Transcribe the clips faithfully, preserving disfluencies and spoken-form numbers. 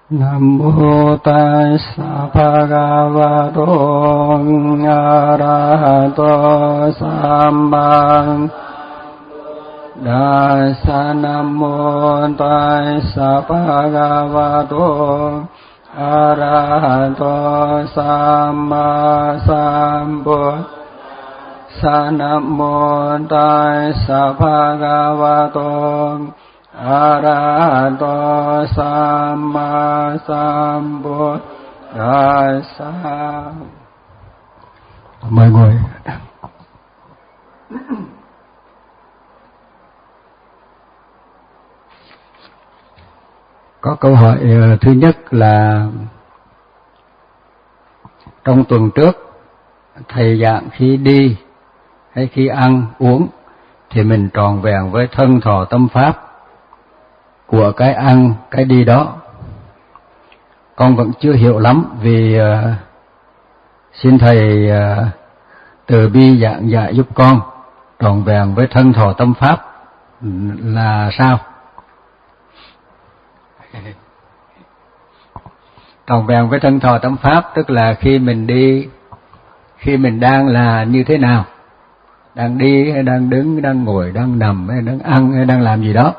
Nam mô Tassa Bhagavato Arahato Samma Dassa. Nam mô Tassa Bhagavato Arahato Samma Sambuddhassa. Nam mô Tassa Bhagavato Arahato Samma Sambuddhassa. Mời ngồi. Có câu hỏi thứ nhất là trong tuần trước thầy giảng khi đi hay khi ăn uống thì mình tròn vẹn với thân thọ tâm pháp của cái ăn cái đi đó. Con vẫn chưa hiểu lắm vì uh, xin thầy uh, từ bi giảng dạy giúp con tròn vẹn với thân thọ tâm pháp là sao? Tròn vẹn với thân thọ tâm pháp tức là khi mình đi, khi mình đang là như thế nào, đang đi hay đang đứng, đang ngồi, đang nằm hay đang ăn hay đang làm gì đó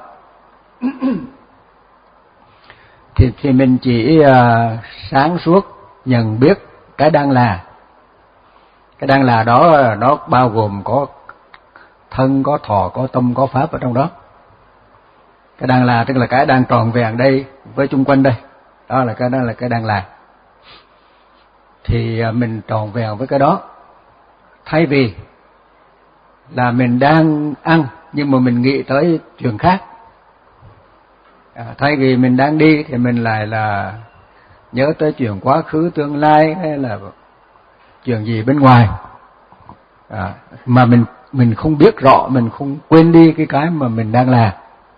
thì, thì mình chỉ uh, sáng suốt nhận biết cái đang là. Cái đang là đó nó bao gồm có thân, có thọ, có tâm, có pháp ở trong đó. Cái đang là tức là cái đang tròn vẹn đây với chung quanh đây, đó là cái đó là cái đang là. Thì uh, mình tròn vẹn với cái đó, thay vì là mình đang ăn nhưng mà mình nghĩ tới chuyện khác. À, thay vì mình đang đi thì mình lại là nhớ tới chuyện quá khứ tương lai hay là chuyện gì bên ngoài, à, mà mình mình không biết rõ, mình không quên đi cái cái mà mình đang làm.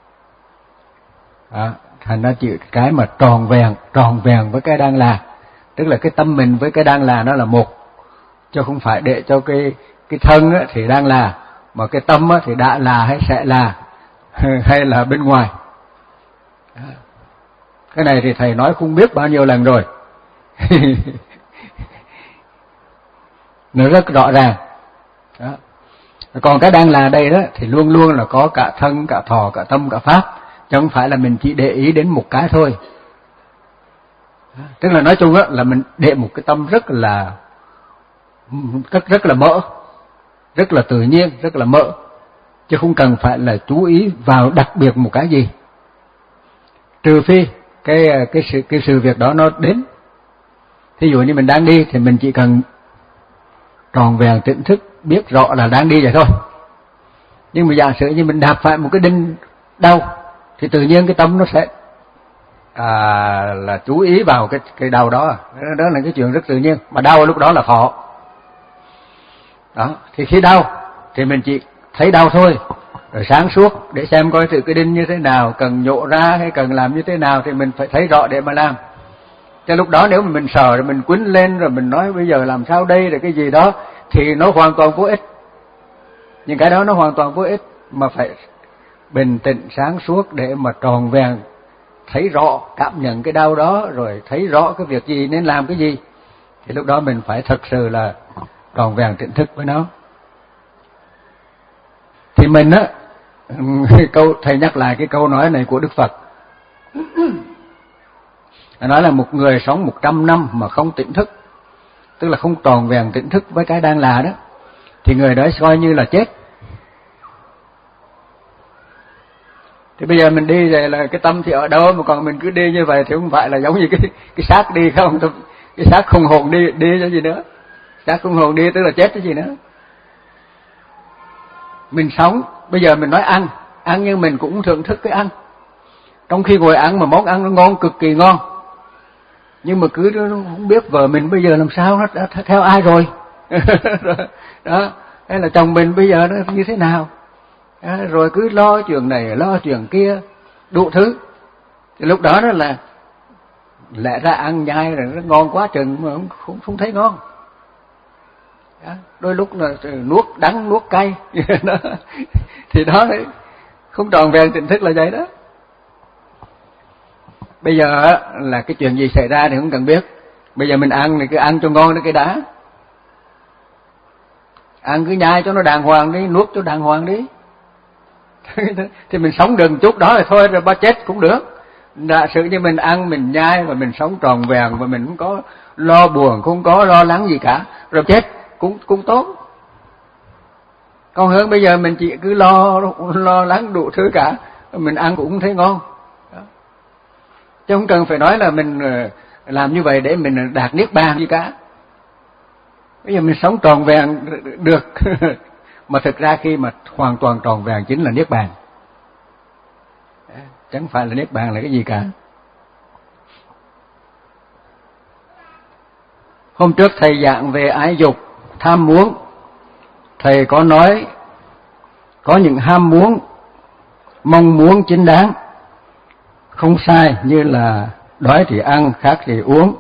À, thành ra chỉ cái mà tròn vẹn tròn vẹn với cái đang là, tức là cái tâm mình với cái đang là nó là một, chứ không phải để cho cái cái thân á, thì đang là, mà cái tâm á, thì đã là hay sẽ là hay là bên ngoài. Cái này thì thầy nói không biết bao nhiêu lần rồi nó rất rõ ràng đó. Còn cái đang là đây đó thì luôn luôn là có cả thân, cả thọ, cả tâm, cả pháp, chứ không phải là mình chỉ để ý đến một cái thôi. Tức là nói chung á, là mình để một cái tâm rất là rất rất là mở, rất là tự nhiên, rất là mở, chứ không cần phải là chú ý vào đặc biệt một cái gì, trừ phi cái cái sự cái sự việc đó nó đến. Thí dụ như mình đang đi thì mình chỉ cần tròn vẹn tỉnh thức biết rõ là đang đi vậy thôi. Nhưng mà giả sử như mình đạp phải một cái đinh đau thì tự nhiên cái tâm nó sẽ à, là chú ý vào cái cái đau đó. Đó là cái chuyện rất tự nhiên, mà đau lúc đó là thọ. Đó, thì khi đau thì mình chỉ thấy đau thôi, rồi sáng suốt để xem coi thử cái đinh như thế nào, cần nhổ ra hay cần làm như thế nào thì mình phải thấy rõ để mà làm. Cho lúc đó nếu mà mình sợ rồi mình quýnh lên rồi mình nói bây giờ làm sao đây rồi cái gì đó thì nó hoàn toàn vô ích. Nhưng cái đó nó hoàn toàn vô ích, mà phải bình tĩnh sáng suốt để mà tròn vẹn thấy rõ, cảm nhận cái đau đó, rồi thấy rõ cái việc gì nên làm cái gì, thì lúc đó mình phải thật sự là tròn vẹn tỉnh thức với nó. Thì mình á, câu thầy nhắc lại cái câu nói này của Đức Phật. Nói là một người sống một trăm năm mà không tỉnh thức, tức là không tròn vẹn tỉnh thức với cái đang là đó, thì người đó coi như là chết. Thì bây giờ mình đi vậy là cái tâm thì ở đâu, mà còn mình cứ đi như vậy thì không phải là giống như cái cái xác đi không? Cái xác không hồn đi, đi cho gì nữa? Xác không hồn đi tức là chết cái gì nữa? Mình sống, bây giờ mình nói ăn, ăn nhưng mình cũng thưởng thức cái ăn. Trong khi ngồi ăn mà món ăn nó ngon, cực kỳ ngon, nhưng mà cứ không biết vợ mình bây giờ làm sao, nó đã theo ai rồi. Đó, hay là chồng mình bây giờ nó như thế nào. Đó, rồi cứ lo chuyện này, lo chuyện kia, đủ thứ. Thì lúc đó đó là lẽ ra ăn nhai rồi nó ngon quá chừng mà không, không, không thấy ngon. Đó, đôi lúc là nuốt đắng nuốt cay. Đó. Thì đó không tròn vẹn tỉnh thức là vậy đó. Bây giờ là cái chuyện gì xảy ra thì không cần biết. Bây giờ mình ăn thì cứ ăn cho ngon cái đã. Ăn cứ nhai cho nó đàng hoàng đi, nuốt cho đàng hoàng đi. Thì mình sống được một chút đó rồi thôi, rồi ba chết cũng được. Giả sử như mình ăn, mình nhai và mình sống tròn vẹn và mình không có lo buồn, không có lo lắng gì cả, rồi chết cũng cũng tốt. Còn hơn bây giờ mình chỉ cứ lo lo lắng đủ thứ cả, mình ăn cũng thấy ngon. Đó. Chứ không cần phải nói là mình làm như vậy để mình đạt niết bàn gì cả. Bây giờ mình sống tròn vẹn được. Mà thực ra khi mà hoàn toàn tròn vẹn chính là niết bàn. Chẳng phải là niết bàn là cái gì cả. Hôm trước thầy giảng về ái dục, tham muốn. Thầy có nói có những ham muốn, mong muốn chính đáng, không sai, như là đói thì ăn, khát thì uống.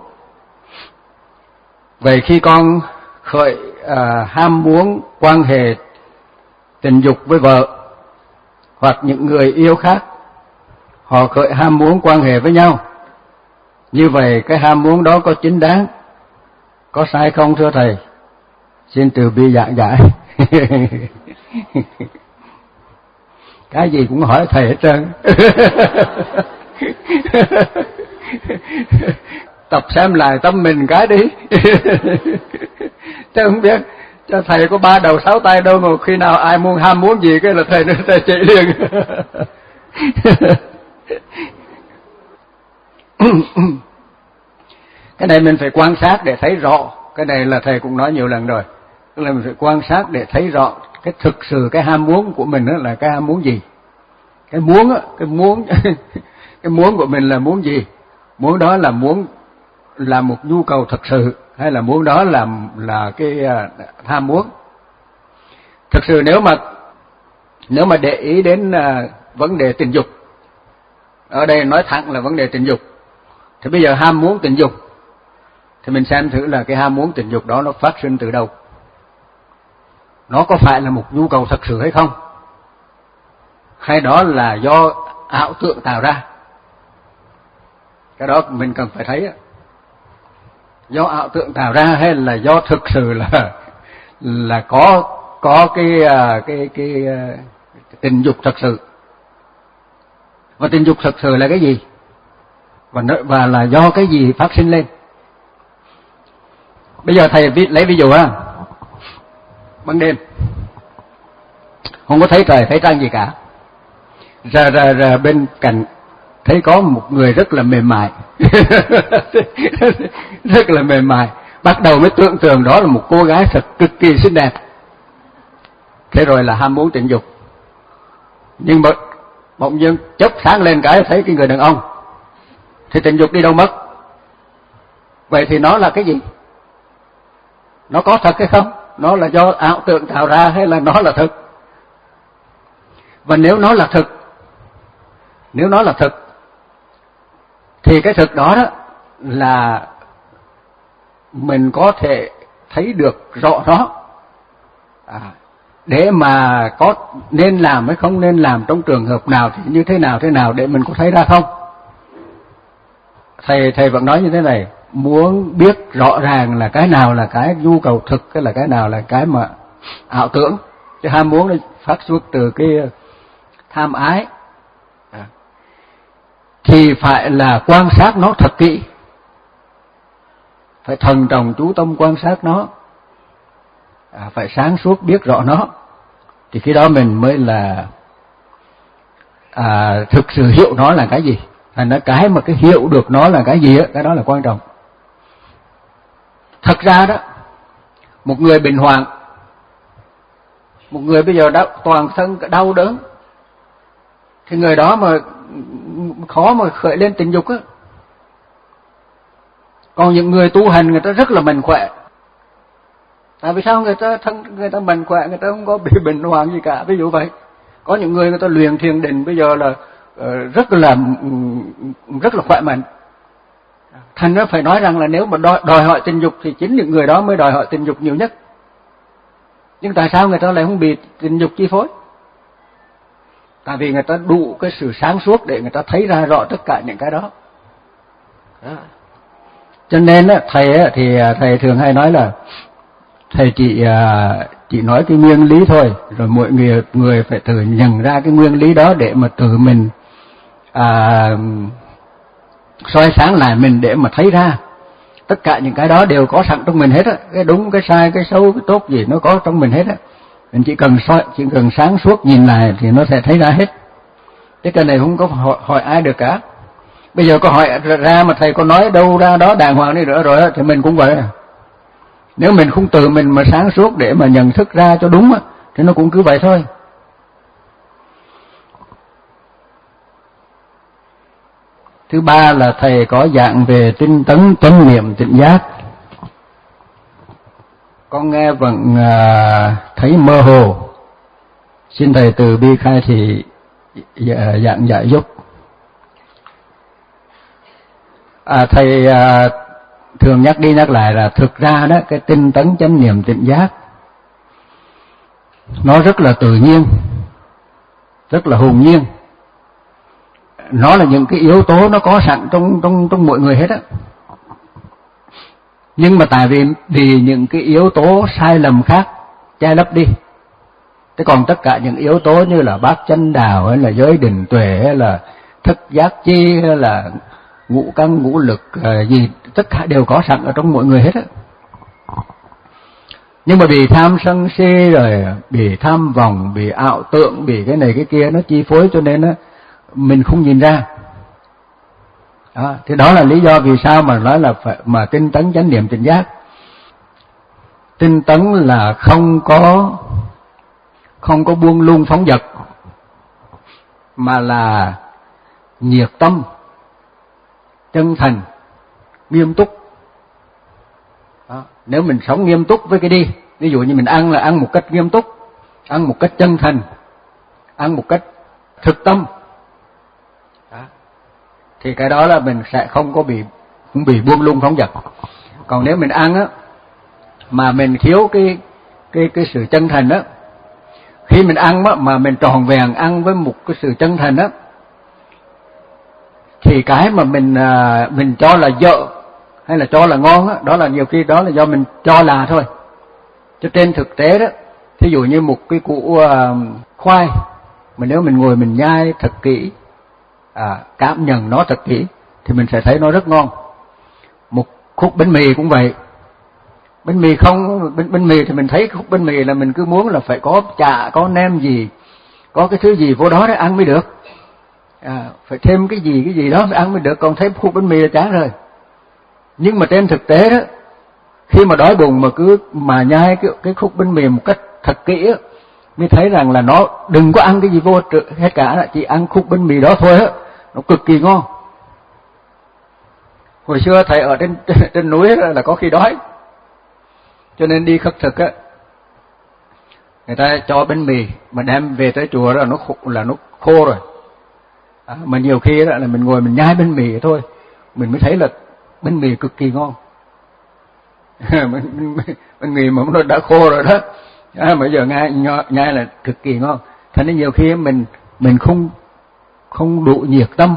Vậy khi con khởi à, ham muốn quan hệ tình dục với vợ hoặc những người yêu khác, họ khởi ham muốn quan hệ với nhau, như vậy cái ham muốn đó có chính đáng, có sai không thưa thầy? Xin từ bi giảng giải. Cái gì cũng hỏi thầy hết trơn. Tập xem lại tâm mình cái đi. Chứ không biết, cho thầy có ba đầu sáu tay đâu mà khi nào ai muốn ham muốn gì cái là thầy nó thầy chạy liền. Cái này mình phải quan sát để thấy rõ. Cái này là thầy cũng nói nhiều lần rồi. Tức là mình phải quan sát để thấy rõ cái thực sự cái ham muốn của mình là cái ham muốn gì. Cái muốn á, cái muốn cái muốn của mình là muốn gì? Muốn đó là muốn là một nhu cầu thật sự, hay là muốn đó là là cái uh, tham muốn. Thực sự nếu mà nếu mà để ý đến uh, vấn đề tình dục, ở đây nói thẳng là vấn đề tình dục, thì bây giờ ham muốn tình dục thì mình xem thử là cái ham muốn tình dục đó nó phát sinh từ đâu. Nó có phải là một nhu cầu thật sự hay không? Hay đó là do ảo tưởng tạo ra? Cái đó mình cần phải thấy. Do ảo tưởng tạo ra hay là do thực sự là là có có cái cái cái, cái tình dục thật sự? Và tình dục thật sự là cái gì? Và và là do cái gì phát sinh lên? Bây giờ thầy lấy ví dụ ha. Ban đêm không có thấy trời thấy trăng gì cả, ra ra ra bên cạnh thấy có một người rất là mềm mại. Rất là mềm mại. Bắt đầu mới tưởng tượng đó là một cô gái thật cực kỳ xinh đẹp. Thế rồi là ham muốn tình dục. Nhưng mà bỗng nhiên chớp sáng lên cái thấy cái người đàn ông, thì tình dục đi đâu mất? Vậy thì nó là cái gì? Nó có thật hay không? Nó là do ảo tưởng tạo ra hay là nó là thực? Và nếu nó là thực, nếu nó là thực, thì cái thực đó đó là mình có thể thấy được rõ nó. À, để mà có nên làm hay không nên làm, trong trường hợp nào thì như thế nào thế nào, để mình có thấy ra không? Thầy thầy vẫn nói như thế này, muốn biết rõ ràng là cái nào là cái nhu cầu thực, cái là cái nào là cái mà ảo tưởng. Chứ ham muốn nó phát xuất từ cái tham ái, à, thì phải là quan sát nó thật kỹ, phải thần trọng chú tâm quan sát nó, à, phải sáng suốt biết rõ nó, thì khi đó mình mới là à, thực sự hiểu nó là cái gì. Thành ra cái mà cái hiểu được nó là cái gì á, cái đó là quan trọng. Thật ra đó, một người bình hoạn, một người bây giờ đã toàn thân đau đớn, thì người đó mà khó mà khởi lên tình dục á. Còn những người tu hành người ta rất là mạnh khỏe. Tại vì sao người ta thân người ta mạnh khỏe, người ta không có bị bệnh hoạn gì cả, ví dụ vậy. Có những người người ta luyện thiền định bây giờ là uh, rất là rất là khỏe mạnh. Thành ra phải nói rằng là nếu mà đòi, đòi hỏi tình dục thì chính những người đó mới đòi hỏi tình dục nhiều nhất. Nhưng tại sao người ta lại không bị tình dục chi phối? Tại vì người ta đủ cái sự sáng suốt để người ta thấy ra rõ tất cả những cái đó. Đó. Cho nên á, thầy á, thì thầy thường hay nói là thầy chỉ chỉ nói cái nguyên lý thôi, rồi mọi người người phải tự nhận ra cái nguyên lý đó để mà tự mình à, soi sáng lại mình để mà thấy ra tất cả những cái đó đều có sẵn trong mình hết á, cái đúng cái sai cái xấu cái tốt gì nó có trong mình hết á. Mình chỉ cần soi, chỉ cần sáng suốt nhìn lại thì nó sẽ thấy ra hết. Cái cái này không có hỏi, hỏi ai được cả. Bây giờ có hỏi ra mà thầy có nói đâu ra đó đàng hoàng đi nữa rồi á, thì mình cũng vậy. Nếu mình không tự mình mà sáng suốt để mà nhận thức ra cho đúng á, thì nó cũng cứ vậy thôi. Thứ ba là thầy có dạng về tinh tấn chánh niệm tỉnh giác. Con nghe vẫn à, thấy mơ hồ. Xin thầy từ bi khai thị dạng giải giúp. À, thầy à, thường nhắc đi nhắc lại là thực ra đó cái tinh tấn chánh niệm tỉnh giác nó rất là tự nhiên, rất là hồn nhiên. Nó là những cái yếu tố nó có sẵn trong trong trong mọi người hết á. Nhưng mà tại vì vì những cái yếu tố sai lầm khác che lấp đi. Thế còn tất cả những yếu tố như là bát chánh đạo hay là giới định tuệ hay là thức giác chi hay là ngũ căn ngũ lực gì, tất cả đều có sẵn ở trong mọi người hết á. Nhưng mà vì tham sân si rồi bị tham vọng, bị ảo tượng, bị cái này cái kia nó chi phối, cho nên á mình không nhìn ra. Đó, thì đó là lý do vì sao mà nói là phải mà tinh tấn chánh niệm tỉnh giác. Tinh tấn là không có không có buông lung phóng dật, mà là nhiệt tâm, chân thành, nghiêm túc. Đó, nếu mình sống nghiêm túc với cái đi, ví dụ như mình ăn là ăn một cách nghiêm túc, ăn một cách chân thành, ăn một cách thực tâm. Đó, thì cái đó là mình sẽ không có bị không bị buông lung phóng dật. Còn nếu mình ăn á mà mình thiếu cái cái cái sự chân thành á, khi mình ăn á mà mình tròn vẹn ăn với một cái sự chân thành á, thì cái mà mình à, mình cho là dở hay là cho là ngon á, đó là nhiều khi đó là do mình cho là thôi. Chứ trên thực tế đó, thí dụ như một cái củ uh, khoai mà nếu mình ngồi mình nhai thật kỹ, à, cảm nhận nó thật kỹ thì mình sẽ thấy nó rất ngon. Một khúc bánh mì cũng vậy. Bánh mì không bánh, bánh mì thì mình thấy khúc bánh mì là mình cứ muốn là phải có chả, có nem gì, có cái thứ gì vô đó để ăn mới được. À, phải thêm cái gì cái gì đó mới ăn mới được, còn thấy khúc bánh mì là chán rồi. Nhưng mà trên thực tế đó, khi mà đói bụng mà cứ mà nhai cái, cái khúc bánh mì một cách thật kỹ á, mới thấy rằng là nó đừng có ăn cái gì vô hết cả, chỉ ăn khúc bánh mì đó thôi á, nó cực kỳ ngon. Hồi xưa thầy ở trên trên núi là có khi đói, cho nên đi khất thực á, người ta cho bánh mì mà đem về tới chùa đó là nó khô, là nó khô rồi. À, mà nhiều khi đó là mình ngồi mình nhai bánh mì thôi, mình mới thấy là bánh mì cực kỳ ngon. Bánh mì mà nó đã khô rồi đó, à, bây giờ nhai nhai là cực kỳ ngon. Thành nên nhiều khi mình mình không không đủ nhiệt tâm,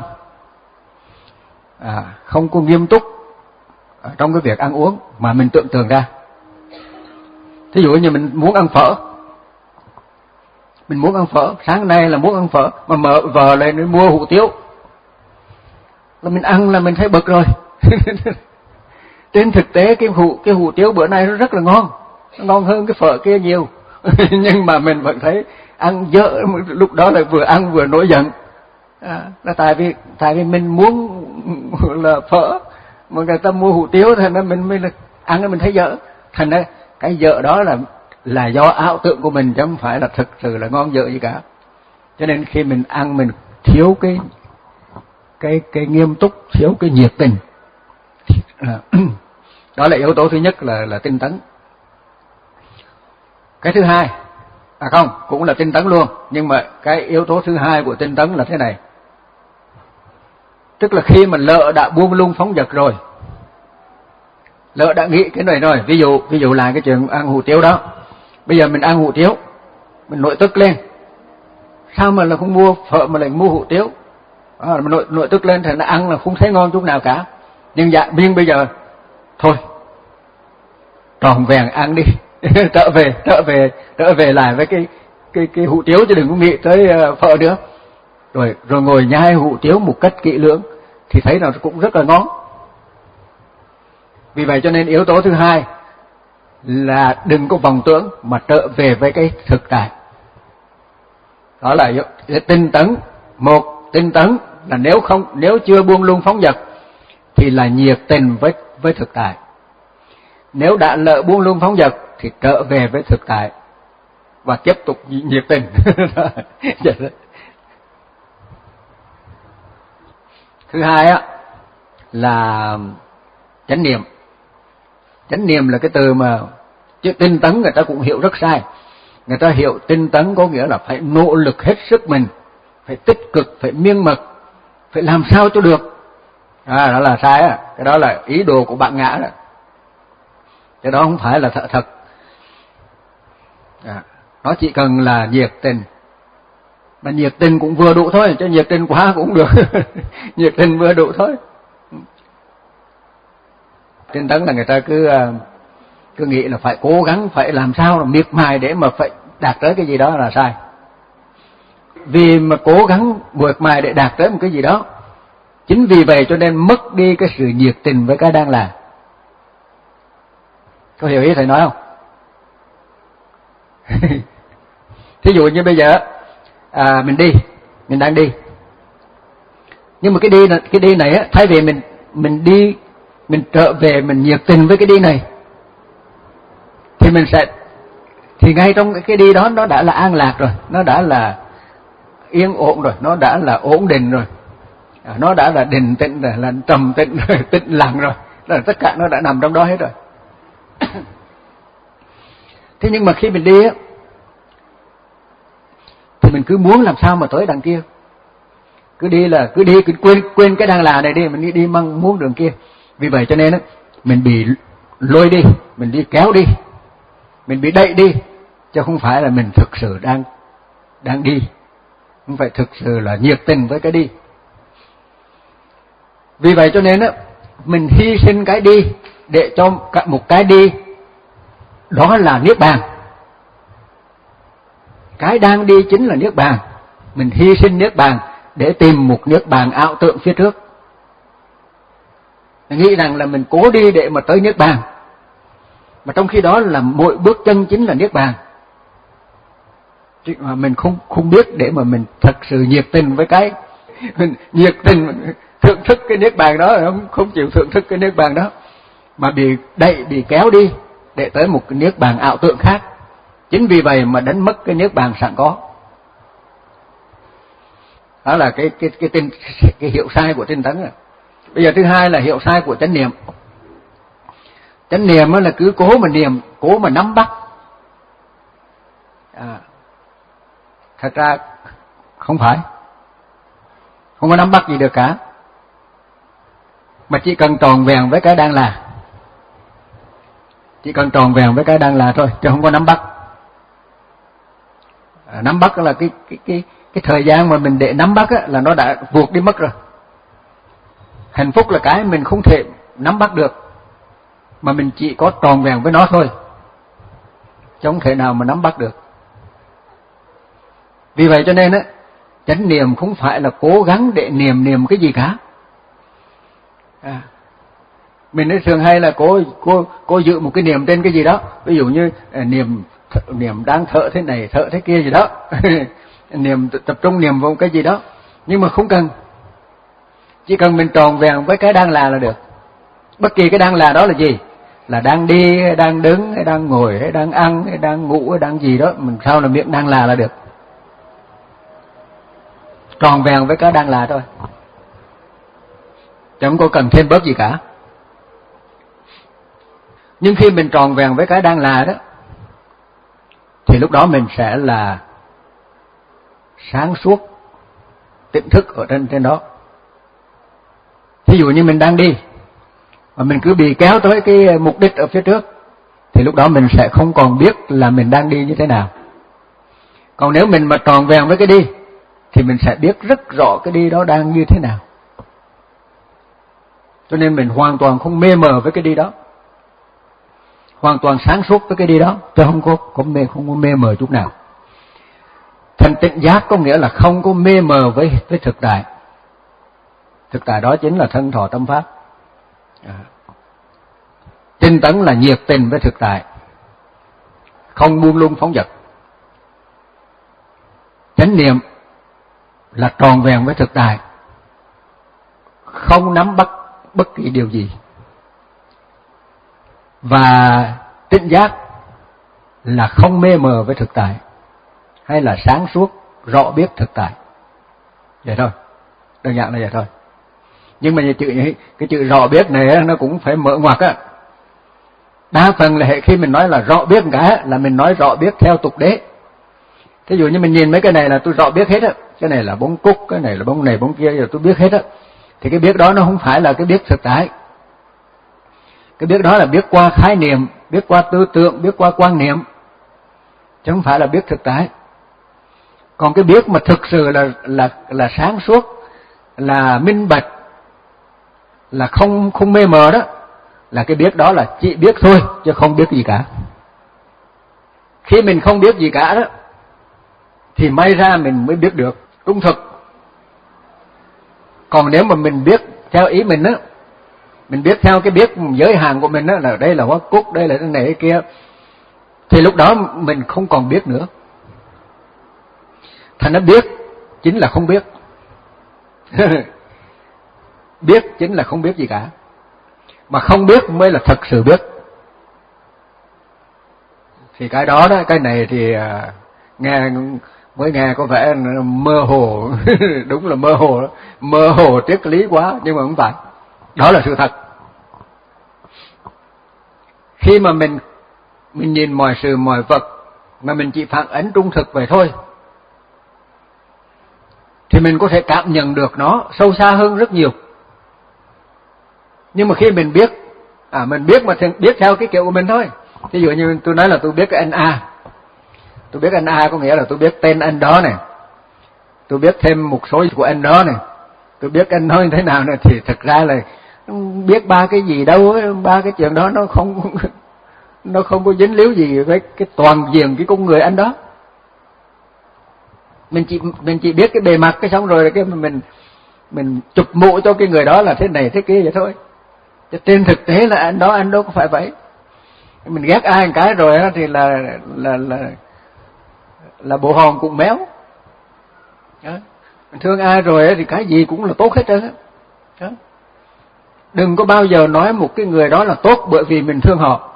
à, không có nghiêm túc trong cái việc ăn uống mà mình tưởng tượng ra. Thí dụ như mình muốn ăn phở, mình muốn ăn phở, sáng nay là muốn ăn phở, mà mở vờ lên để mua hủ tiếu, là mình ăn là mình thấy bực rồi. Trên thực tế cái hủ cái hủ tiếu bữa nay nó rất là ngon, nó ngon hơn cái phở kia nhiều. Nhưng mà mình vẫn thấy ăn dở, lúc đó là vừa ăn vừa nổi giận. À, là tại vì tại vì mình muốn là phở mà người ta mua hủ tiếu, thành ra mình mới là ăn là mình thấy dở. Thành ra cái dở đó là là do ảo tưởng của mình chứ không phải là thực sự là ngon dở gì cả. Cho nên khi mình ăn mình thiếu cái cái cái nghiêm túc, thiếu cái nhiệt tình. Đó là yếu tố thứ nhất là là tinh tấn. Cái thứ hai, à không, cũng là tinh tấn luôn, nhưng mà cái yếu tố thứ hai của tinh tấn là thế này. Tức là khi mà lỡ đã buông lung phóng dật rồi, lỡ đã nghĩ cái này rồi, ví dụ ví dụ là cái chuyện ăn hủ tiếu đó. Bây giờ mình ăn hủ tiếu, mình nội tức lên. Sao mà là không mua phở mà lại mua hủ tiếu? À, mình nội nội tức lên thì nó ăn là không thấy ngon chút nào cả. Nhưng dạ nhưng bây giờ thôi tròn vẹn ăn đi. trở về trở về trở về lại với cái cái cái hủ tiếu, chứ đừng có nghĩ tới uh, phở nữa. Rồi rồi ngồi nhai hủ tiếu một cách kỹ lưỡng thì thấy nó cũng rất là ngon. Vì vậy cho nên yếu tố thứ hai là đừng có vọng tưởng mà trở về với cái thực tại. Đó là tinh tấn. Một, tinh tấn là nếu không nếu chưa buông lung phóng dật thì là nhiệt tình với với thực tại. Nếu đã lỡ buông lung phóng dật thì trở về với thực tại và tiếp tục nhiệt tình. Thứ hai á là chánh niệm. Chánh niệm là cái từ mà chứ tinh tấn người ta cũng hiểu rất sai. Người ta hiểu tinh tấn có nghĩa là phải nỗ lực hết sức mình, phải tích cực, phải miên mật, phải làm sao cho được. À, đó là sai á. Cái đó là ý đồ của bạn ngã đó. Cái đó không phải là thật thật. À, nó chỉ cần là nhiệt tình. Mà nhiệt tình cũng vừa đủ thôi, chứ nhiệt tình quá cũng được. Nhiệt tình vừa đủ thôi. Tinh tấn là người ta cứ cứ nghĩ là phải cố gắng, phải làm sao là miệt mài để mà phải đạt tới cái gì đó là sai. Vì mà cố gắng miệt mài để đạt tới một cái gì đó, chính vì vậy cho nên mất đi cái sự nhiệt tình với cái đang làm. Có hiểu ý thầy nói không? Thí dụ như bây giờ à, mình đi, mình đang đi, nhưng mà cái đi cái đi này á, thay vì mình mình đi mình trở về mình nhiệt tình với cái đi này thì mình sẽ thì ngay trong cái đi đó nó đã là an lạc rồi, nó đã là yên ổn rồi, nó đã là ổn định rồi, à, nó đã là định tĩnh rồi, là trầm tĩnh rồi, tĩnh lặng rồi, là tất cả nó đã nằm trong đó hết rồi. Thế nhưng mà khi mình đi á thì mình cứ muốn làm sao mà tới đằng kia, cứ đi là cứ đi cứ quên quên cái đang là này đi, mình đi đi mong muốn đường kia. Vì vậy cho nên á mình bị lôi đi, mình đi kéo đi, mình bị đẩy đi, chứ không phải là mình thực sự đang đang đi, không phải thực sự là nhiệt tình với cái đi. Vì vậy cho nên á mình hy sinh cái đi để cho một cái đi đó là niết bàn. Cái đang đi chính là niết bàn. Mình hy sinh niết bàn để tìm một niết bàn ảo tưởng phía trước. Mình nghĩ rằng là mình cố đi để mà tới niết bàn, mà trong khi đó là mỗi bước chân chính là niết bàn. Chứ mà mình không không biết để mà mình thật sự nhiệt tình với cái mình nhiệt tình mình thưởng thức cái niết bàn đó, không không chịu thưởng thức cái niết bàn đó, mà bị đẩy bị kéo đi để tới một cái niết bàn ảo tưởng khác. Chính vì vậy mà đánh mất cái niết bàn sẵn có. Đó là cái cái cái tinh cái hiệu sai của tinh tấn. Bây giờ thứ hai là hiệu sai của chánh niệm. Chánh niệm là cứ cố mà niệm, cố mà nắm bắt. À, thật ra không phải, không có nắm bắt gì được cả, mà chỉ cần tròn vẹn với cái đang là, chỉ cần tròn vẹn với cái đang là thôi, chứ không có nắm bắt. À, nắm bắt là cái cái cái cái thời gian mà mình để nắm bắt á, là nó đã vụt đi mất rồi. Hạnh phúc là cái mình không thể nắm bắt được, mà mình chỉ có tròn vẹn với nó thôi, chứ không thể nào mà nắm bắt được. Vì vậy cho nên á, chánh niệm không phải là cố gắng để niệm niệm cái gì cả. À, mình ấy thường hay là cố cố cố giữ một cái niệm trên cái gì đó, ví dụ như niệm niệm đang thở thế này, thở thế kia gì đó, niệm tập trung niệm vào cái gì đó, nhưng mà không cần, chỉ cần mình tròn vẹn với cái đang là là được. Bất kỳ cái đang là đó là gì, là đang đi hay đang đứng hay đang ngồi hay đang ăn hay đang ngủ hay đang gì đó, mình sao là miệng đang là là được. Tròn vẹn với cái đang là thôi, chẳng có cần thêm bớt gì cả. Nhưng khi mình tròn vẹn với cái đang là đó, thì lúc đó mình sẽ là sáng suốt, tỉnh thức ở trên trên đó. Ví dụ như mình đang đi mà mình cứ bị kéo tới cái mục đích ở phía trước, thì lúc đó mình sẽ không còn biết là mình đang đi như thế nào. Còn nếu mình mà tròn vẹn với cái đi thì mình sẽ biết rất rõ cái đi đó đang như thế nào. Cho nên mình hoàn toàn không mê mờ với cái đi đó, hoàn toàn sáng suốt với cái đi đó, chứ không có, có mê, không có mê mờ chút nào. Thành tịnh giác có nghĩa là không có mê mờ với với thực tại. Thực tại đó chính là thân thọ tâm pháp. À. Tinh tấn là nhiệt tình với thực tại, không buông lung phóng dật. Chánh niệm là tròn vẹn với thực tại, không nắm bắt bất kỳ điều gì. Và tỉnh giác là không mê mờ với thực tại, hay là sáng suốt rõ biết thực tại. Vậy thôi, đơn giản là vậy thôi. Nhưng mà chữ, cái chữ rõ biết này nó cũng phải mở ngoặc á. Đa phần là khi mình nói là rõ biết cả là mình nói rõ biết theo tục đế. Thí dụ như mình nhìn mấy cái này là tôi rõ biết hết á, cái này là bóng cúc, cái này là bóng này bóng kia, rồi tôi biết hết á. Thì cái biết đó nó không phải là cái biết thực tại. Cái biết đó là biết qua khái niệm, biết qua tư tưởng, biết qua quan niệm, chứ không phải là biết thực tại. Còn cái biết mà thực sự là là là sáng suốt, là minh bạch, là không không mê mờ đó, là cái biết đó là chỉ biết thôi chứ không biết gì cả. Khi mình không biết gì cả đó thì may ra mình mới biết được trung thực. Còn nếu mà mình biết theo ý mình á, mình biết theo cái biết giới hạn của mình á, là đây là hoa cúc, đây là cái này cái kia, thì lúc đó mình không còn biết nữa. Thành nó biết chính là không biết. Biết chính là không biết gì cả, mà không biết mới là thật sự biết. Thì cái đó đó, cái này thì à, nghe mới nghe có vẻ mơ hồ. Đúng là mơ hồ đó. Mơ hồ triết lý quá, nhưng mà không phải. Đó là sự thật. Khi mà mình mình nhìn mọi sự mọi vật mà mình chỉ phản ánh trung thực vậy thôi, thì mình có thể cảm nhận được nó sâu xa hơn rất nhiều. Nhưng mà khi mình biết, à mình biết mà biết theo cái kiểu của mình thôi. Ví dụ như tôi nói là tôi biết cái anh A. Tôi biết anh A có nghĩa là tôi biết tên anh đó này, tôi biết thêm một số của anh đó này, tôi biết anh nói như thế nào này, thì thực ra là biết ba cái gì đâu, ba cái chuyện đó nó không nó không có dính líu gì với cái toàn diện cái con người anh đó. Mình chỉ mình chỉ biết cái bề mặt cái xong rồi cái mình mình chụp mũ cho cái người đó là thế này thế kia vậy thôi. Chứ trên thực tế là anh đó anh đâu có phải vậy. Mình ghét ai một cái rồi đó thì là là là là bộ hòn cũng méo. Đó. Mình thương ai rồi thì cái gì cũng là tốt hết trơn á. Đừng có bao giờ nói một cái người đó là tốt bởi vì mình thương họ.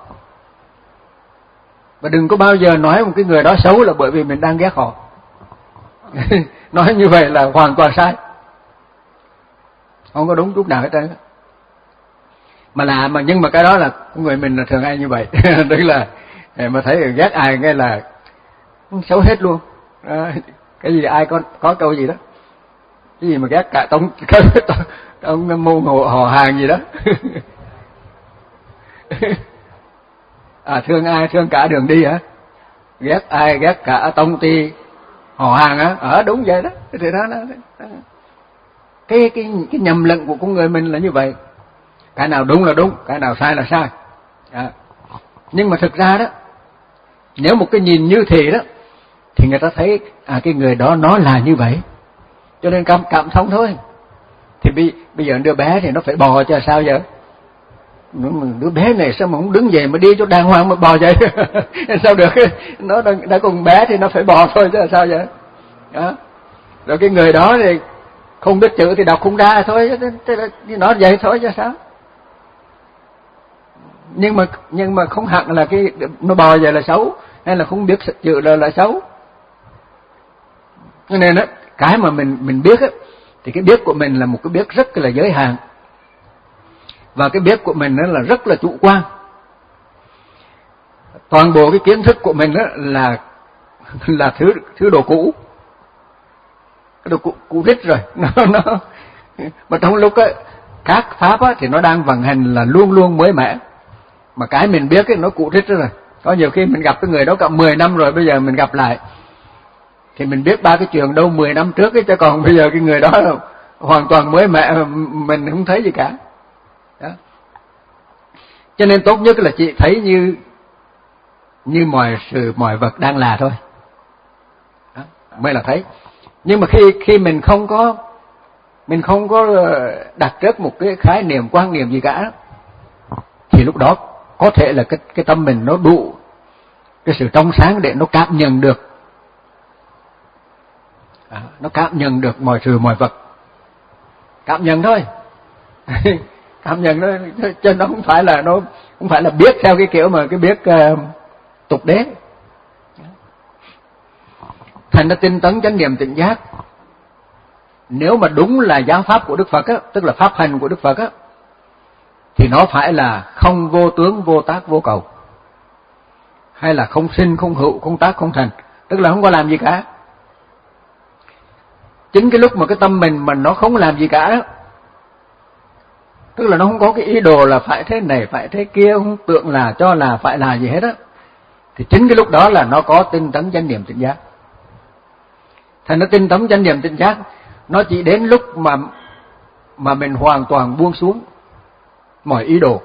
Và đừng có bao giờ nói một cái người đó xấu là bởi vì mình đang ghét họ. Nói như vậy là hoàn toàn sai. Không có đúng chút nào hết trơn. Mà lạ mà nhưng mà cái đó là người mình là thường hay như vậy. Tức là mà thấy ghét ai nghe là xấu hết luôn. À, cái gì ai có có câu gì đó. Cái gì mà ghét cả tông ông môn hộ họ hàng gì đó. À thương ai thương cả đường đi hả? Ghét ai ghét cả tông ty họ hàng á, ở đúng vậy đó. Thì đó, đó, đó. Cái cái cái nhầm lẫn của con người mình là như vậy. Cái nào đúng là đúng, cái nào sai là sai. À. Nhưng mà thực ra đó, nếu một cái nhìn như thế đó, thì người ta thấy à cái người đó nó là như vậy, cho nên cảm cảm thông thôi. Thì bây, bây giờ đứa bé thì nó phải bò cho sao giờ? Đứa bé này sao mà không đứng dậy mà đi cho đàng hoàng mà bò vậy? Sao được? Nó đã, đã còn bé thì nó phải bò thôi chứ sao vậy? Đó. Rồi cái người đó thì không biết chữ thì đọc không ra thôi, nó vậy thôi chứ sao? Nhưng mà nhưng mà không hẳn là cái nó bò vậy là xấu, hay là không biết chữ là là xấu. Cho nên đó, cái mà mình mình biết á, thì cái biết của mình là một cái biết rất là giới hạn, và cái biết của mình đó là rất là chủ quan. Toàn bộ cái kiến thức của mình đó là là thứ thứ đồ cũ, cái đồ cũ, cũ rích rồi. Nó nó mà trong lúc á, các pháp á, thì nó đang vận hành là luôn luôn mới mẻ, mà cái mình biết ấy, nó cũ rích rồi. Có nhiều khi mình gặp cái người đó cả mười năm rồi, bây giờ mình gặp lại thì mình biết ba cái chuyện đâu mười năm trước ấy, chứ còn bây giờ cái người đó là hoàn toàn mới mẻ, mình không thấy gì cả. Đó. Cho nên tốt nhất là chị thấy như như mọi sự mọi vật đang là thôi. Đó. Mới là thấy. Nhưng mà khi khi mình không có mình không có đặt trước một cái khái niệm quan niệm gì cả, thì lúc đó có thể là cái cái tâm mình nó đủ cái sự trong sáng để nó cảm nhận được, à, nó cảm nhận được mọi sự mọi vật, cảm nhận thôi. Cảm nhận thôi, chứ nó không phải là nó không phải là biết theo cái kiểu mà cái biết uh, tục đế. Thành ra tinh tấn chánh niệm tỉnh giác, nếu mà đúng là giáo pháp của Đức Phật á, tức là pháp hành của Đức Phật á, thì nó phải là không vô tướng vô tác vô cầu, hay là không sinh không hữu không tác không thành, tức là không có làm gì cả. Chính cái lúc mà cái tâm mình mà nó không làm gì cả đó, tức là nó không có cái ý đồ là phải thế này phải thế kia, không tượng là cho là phải là gì hết á, thì chính cái lúc đó là nó có tinh tấn chánh niệm tỉnh giác. Thành nó tinh tấn chánh niệm tỉnh giác nó chỉ đến lúc mà mà mình hoàn toàn buông xuống mọi ý đồ.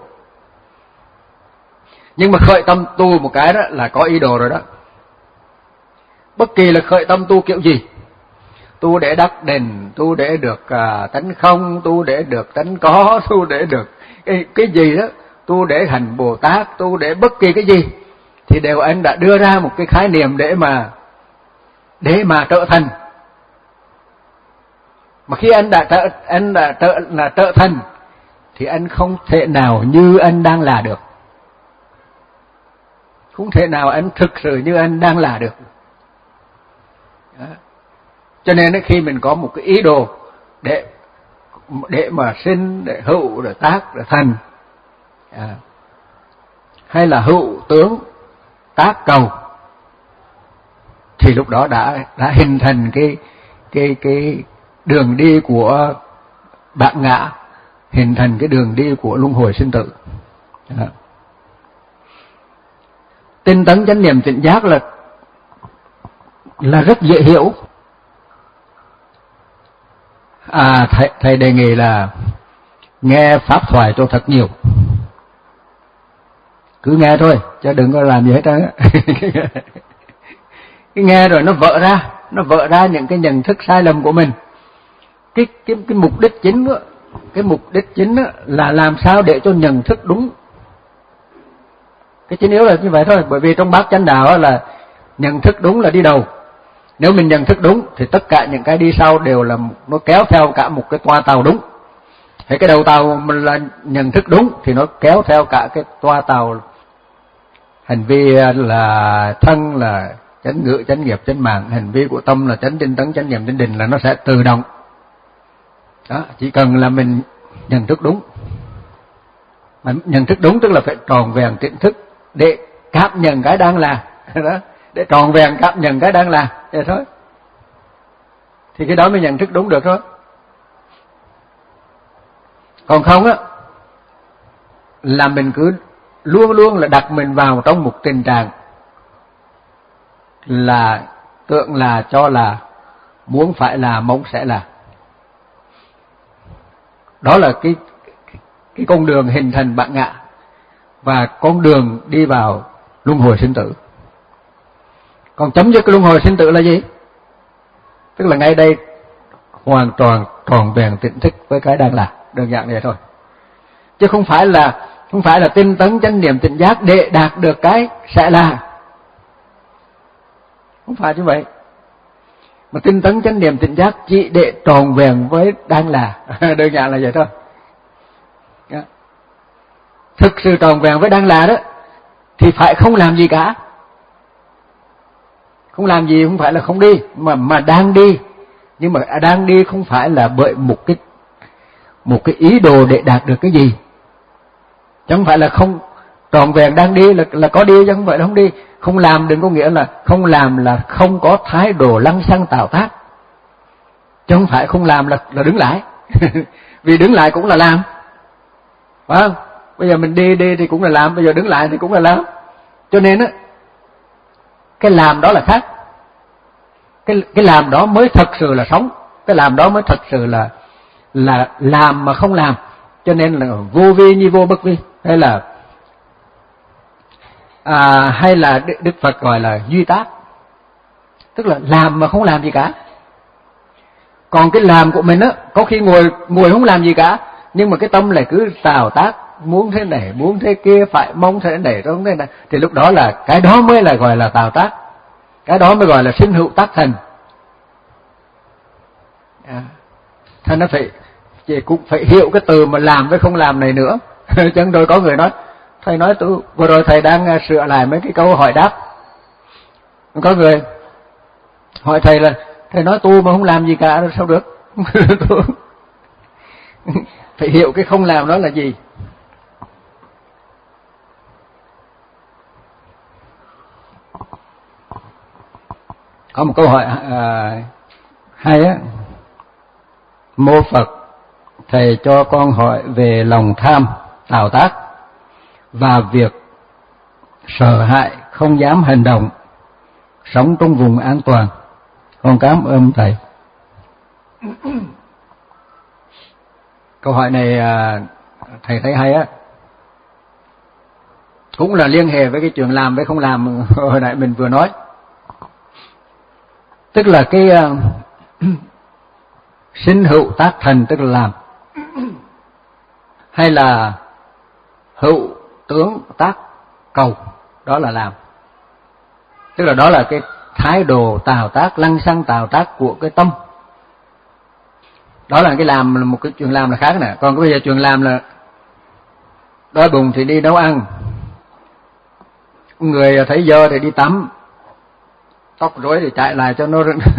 Nhưng mà khởi tâm tu một cái đó là có ý đồ rồi đó. Bất kỳ là khởi tâm tu kiểu gì, tu để đắc đền, tu để được à, tánh không, tu để được tánh có, tu để được cái cái gì đó, tu để hành Bồ Tát, tu để bất kỳ cái gì, thì đều anh đã đưa ra một cái khái niệm để mà để mà trở thành. Mà khi anh đã trở anh đã trở là trở thành thì anh không thể nào như anh đang là được. Không thể nào anh thực sự như anh đang là được. Đó. Cho nên khi mình có một cái ý đồ để để mà sinh, để hữu, để tác, để thành, à, hay là hữu tướng tác cầu, thì lúc đó đã đã hình thành cái cái cái đường đi của bát ngã, hình thành cái đường đi của luân hồi sinh tử. Đó. Tinh tấn chánh niệm tỉnh giác là là rất dễ hiểu. À, thầy, thầy đề nghị là nghe pháp thoại cho thật nhiều. Cứ nghe thôi, chứ đừng có làm gì hết á. Cái nghe rồi nó vỡ ra, nó vỡ ra những cái nhận thức sai lầm của mình. Cái cái cái mục đích chính đó, cái mục đích chính đó là làm sao để cho nhận thức đúng. Cái chính yếu là như vậy thôi, bởi vì trong bát chánh đạo là nhận thức đúng là đi đầu. Nếu mình nhận thức đúng thì tất cả những cái đi sau đều là nó kéo theo cả một cái toa tàu đúng. Thế cái đầu tàu mình là nhận thức đúng thì nó kéo theo cả cái toa tàu. Hành vi là thân là chánh ngữ, chánh nghiệp, chánh mạng, hành vi của tâm là chánh tinh tấn, chánh niệm, chánh định là nó sẽ tự động. Đó, chỉ cần là mình nhận thức đúng. Mà nhận thức đúng tức là phải tròn vẹn tỉnh thức để cảm nhận cái đang là. Đó, để tròn vẹn cảm nhận cái đang là, vậy thôi. Thì cái đó mới nhận thức đúng được thôi. Còn không á, là mình cứ luôn luôn là đặt mình vào trong một tình trạng là tưởng là cho là, muốn phải là, mong sẽ là. Đó là cái cái con đường hình thành bát ngã và con đường đi vào luân hồi sinh tử. Còn chấm dứt cái luân hồi sinh tử là gì? Tức là ngay đây hoàn toàn tròn vẹn tỉnh thức với cái đang là, đơn giản vậy thôi. Chứ không phải là không phải là tinh tấn chánh niệm tỉnh giác để đạt được cái sẽ là. Không phải như vậy. Mà tinh tấn chánh niệm tỉnh giác chỉ để tròn vẹn với đang là, đơn giản là vậy thôi. Đó. Thực sự tròn vẹn với đang là đó thì phải không làm gì cả. Không làm gì không phải là không đi, mà mà đang đi. Nhưng mà đang đi không phải là bởi một cái một cái ý đồ để đạt được cái gì. Chứ không phải là không tròn vẹn đang đi là là có đi, chứ không phải là không đi. Không làm đừng có nghĩa là không làm là không có thái độ lăng xăng tạo tác. Chứ không phải không làm là là đứng lại. Vì đứng lại cũng là làm. Phải không? Bây giờ mình đi đi thì cũng là làm, bây giờ đứng lại thì cũng là làm. Cho nên á, cái làm đó là khác. Cái cái làm đó mới thật sự là sống, cái làm đó mới thật sự là là làm mà không làm. cho nên là vô vi như vô bất vi, hay là à, hay là Đức Phật gọi là duy tác, tức là làm mà không làm gì cả. Còn cái làm của mình á, có khi ngồi ngồi không làm gì cả, nhưng mà cái tâm lại cứ tạo tác, muốn thế này, muốn thế kia, phải mong thế này, đúng thế này, thì lúc đó là cái đó mới là gọi là tạo tác, cái đó mới gọi là sinh hữu tác thành. À, thành nó phải chị cũng phải hiểu cái từ mà làm với không làm này nữa. Chẳng đôi có người nói, thầy nói tôi vừa rồi thầy đang sửa lại mấy cái câu hỏi đáp. Có người hỏi thầy là thầy nói tu mà không làm gì cả sao được. Phải hiểu cái không làm đó là gì. Có một câu hỏi à, hay á. Mô Phật, thầy cho con hỏi về lòng tham, tạo tác và việc sợ hãi, không dám hành động, sống trong vùng an toàn. Con cảm ơn thầy. Câu hỏi này thầy thấy hay á, cũng là liên hệ với cái chuyện làm với không làm hồi nãy mình vừa nói. Tức là cái uh, sinh hữu tác thành, tức là làm, hay là hữu tướng tác cầu, đó là làm. Tức là đó là cái thái độ tạo tác, lăng xăng tạo tác của cái tâm. Đó là cái làm, là một cái chuyện làm là khác nè. Còn bây giờ chuyện làm là đói bụng thì đi nấu ăn, người thấy dơ thì đi tắm, tóc rối thì chạy lại cho nó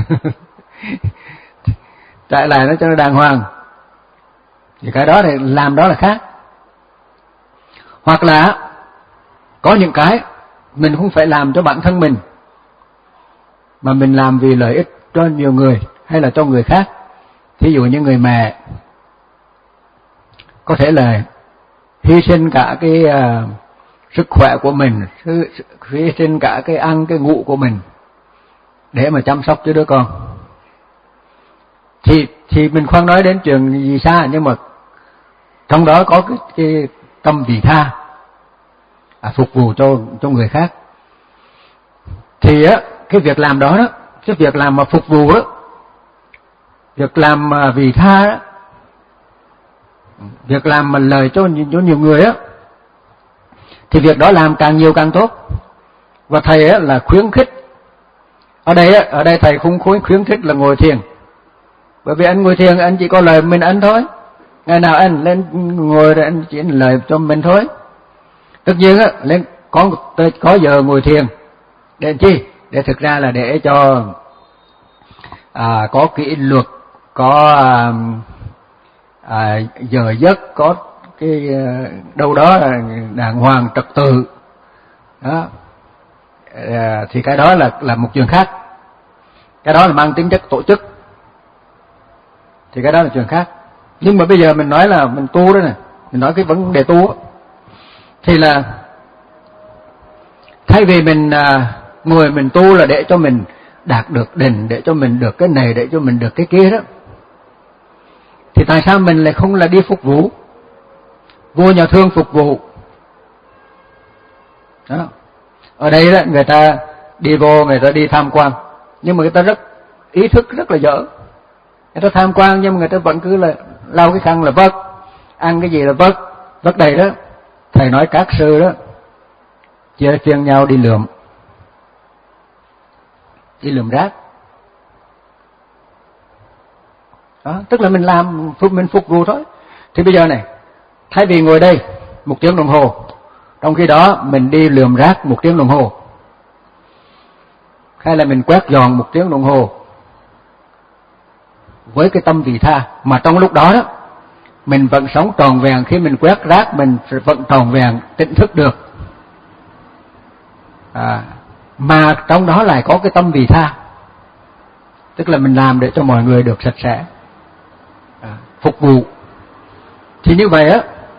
chạy lại nó cho nó đàng hoàng. Thì cái đó thì làm đó là khác. Hoặc là có những cái mình không phải làm cho bản thân mình, mà mình làm vì lợi ích cho nhiều người hay là cho người khác. Thí dụ như người mẹ có thể là hy sinh cả cái uh, sức khỏe của mình, hy sinh cả cái ăn cái ngủ của mình để mà chăm sóc cho đứa con. Thì thì mình khoan nói đến chuyện gì xa, nhưng mà trong đó có cái, cái tâm vị tha, à, phục vụ cho cho người khác. Thì á, cái việc làm đó đó, cái việc làm mà phục vụ đó, việc làm mà vị tha đó, việc làm mà lời cho, cho nhiều người á, thì việc đó làm càng nhiều càng tốt. Và thầy á là khuyến khích. Ở đây á, ở đây thầy không khuyến khuyến khích là ngồi thiền. Bởi vì anh ngồi thiền anh chỉ có lời mình anh thôi. Ngày nào anh lên ngồi rồi anh chỉ lời cho mình thôi. Tất nhiên á, lên có có giờ ngồi thiền để chi? Để thực ra là để cho à, có kỷ luật, có à, à, giờ giấc, có cái đâu đó là đàng hoàng trật tự đó. À, thì cái đó là là một chuyện khác. Cái đó là mang tính chất tổ chức, thì cái đó là chuyện khác. Nhưng mà bây giờ mình nói là mình tu đó này, mình nói cái vấn đề tu đó, thì là thay vì mình à, ngồi mình tu là để cho mình đạt được đỉnh, để cho mình được cái này, để cho mình được cái kia đó, thì tại sao mình lại không là đi phục vụ, vô nhà thương phục vụ đó. Ở đây đó, người ta đi vô, người ta đi tham quan, nhưng mà người ta rất ý thức rất là dở. Người ta tham quan nhưng mà người ta vẫn cứ là lau cái khăn là vớt, ăn cái gì là vớt, vớt đầy đó. Thầy nói các sư đó chia phiên nhau đi lượm, đi lượm rác đó, tức là mình làm, mình phục vụ thôi. Thì bây giờ này, thay vì ngồi đây một tiếng đồng hồ, trong khi đó mình đi lượm rác một tiếng đồng hồ, hay là mình quét dọn một tiếng đồng hồ với cái tâm vị tha, mà trong lúc đó đó mình vẫn sống tròn vẹn. Khi mình quét rác mình vẫn tròn vẹn tỉnh thức được, à, mà trong đó lại có cái tâm vị tha, tức là mình làm để cho mọi người được sạch sẽ, à, phục vụ. Thì như vậy á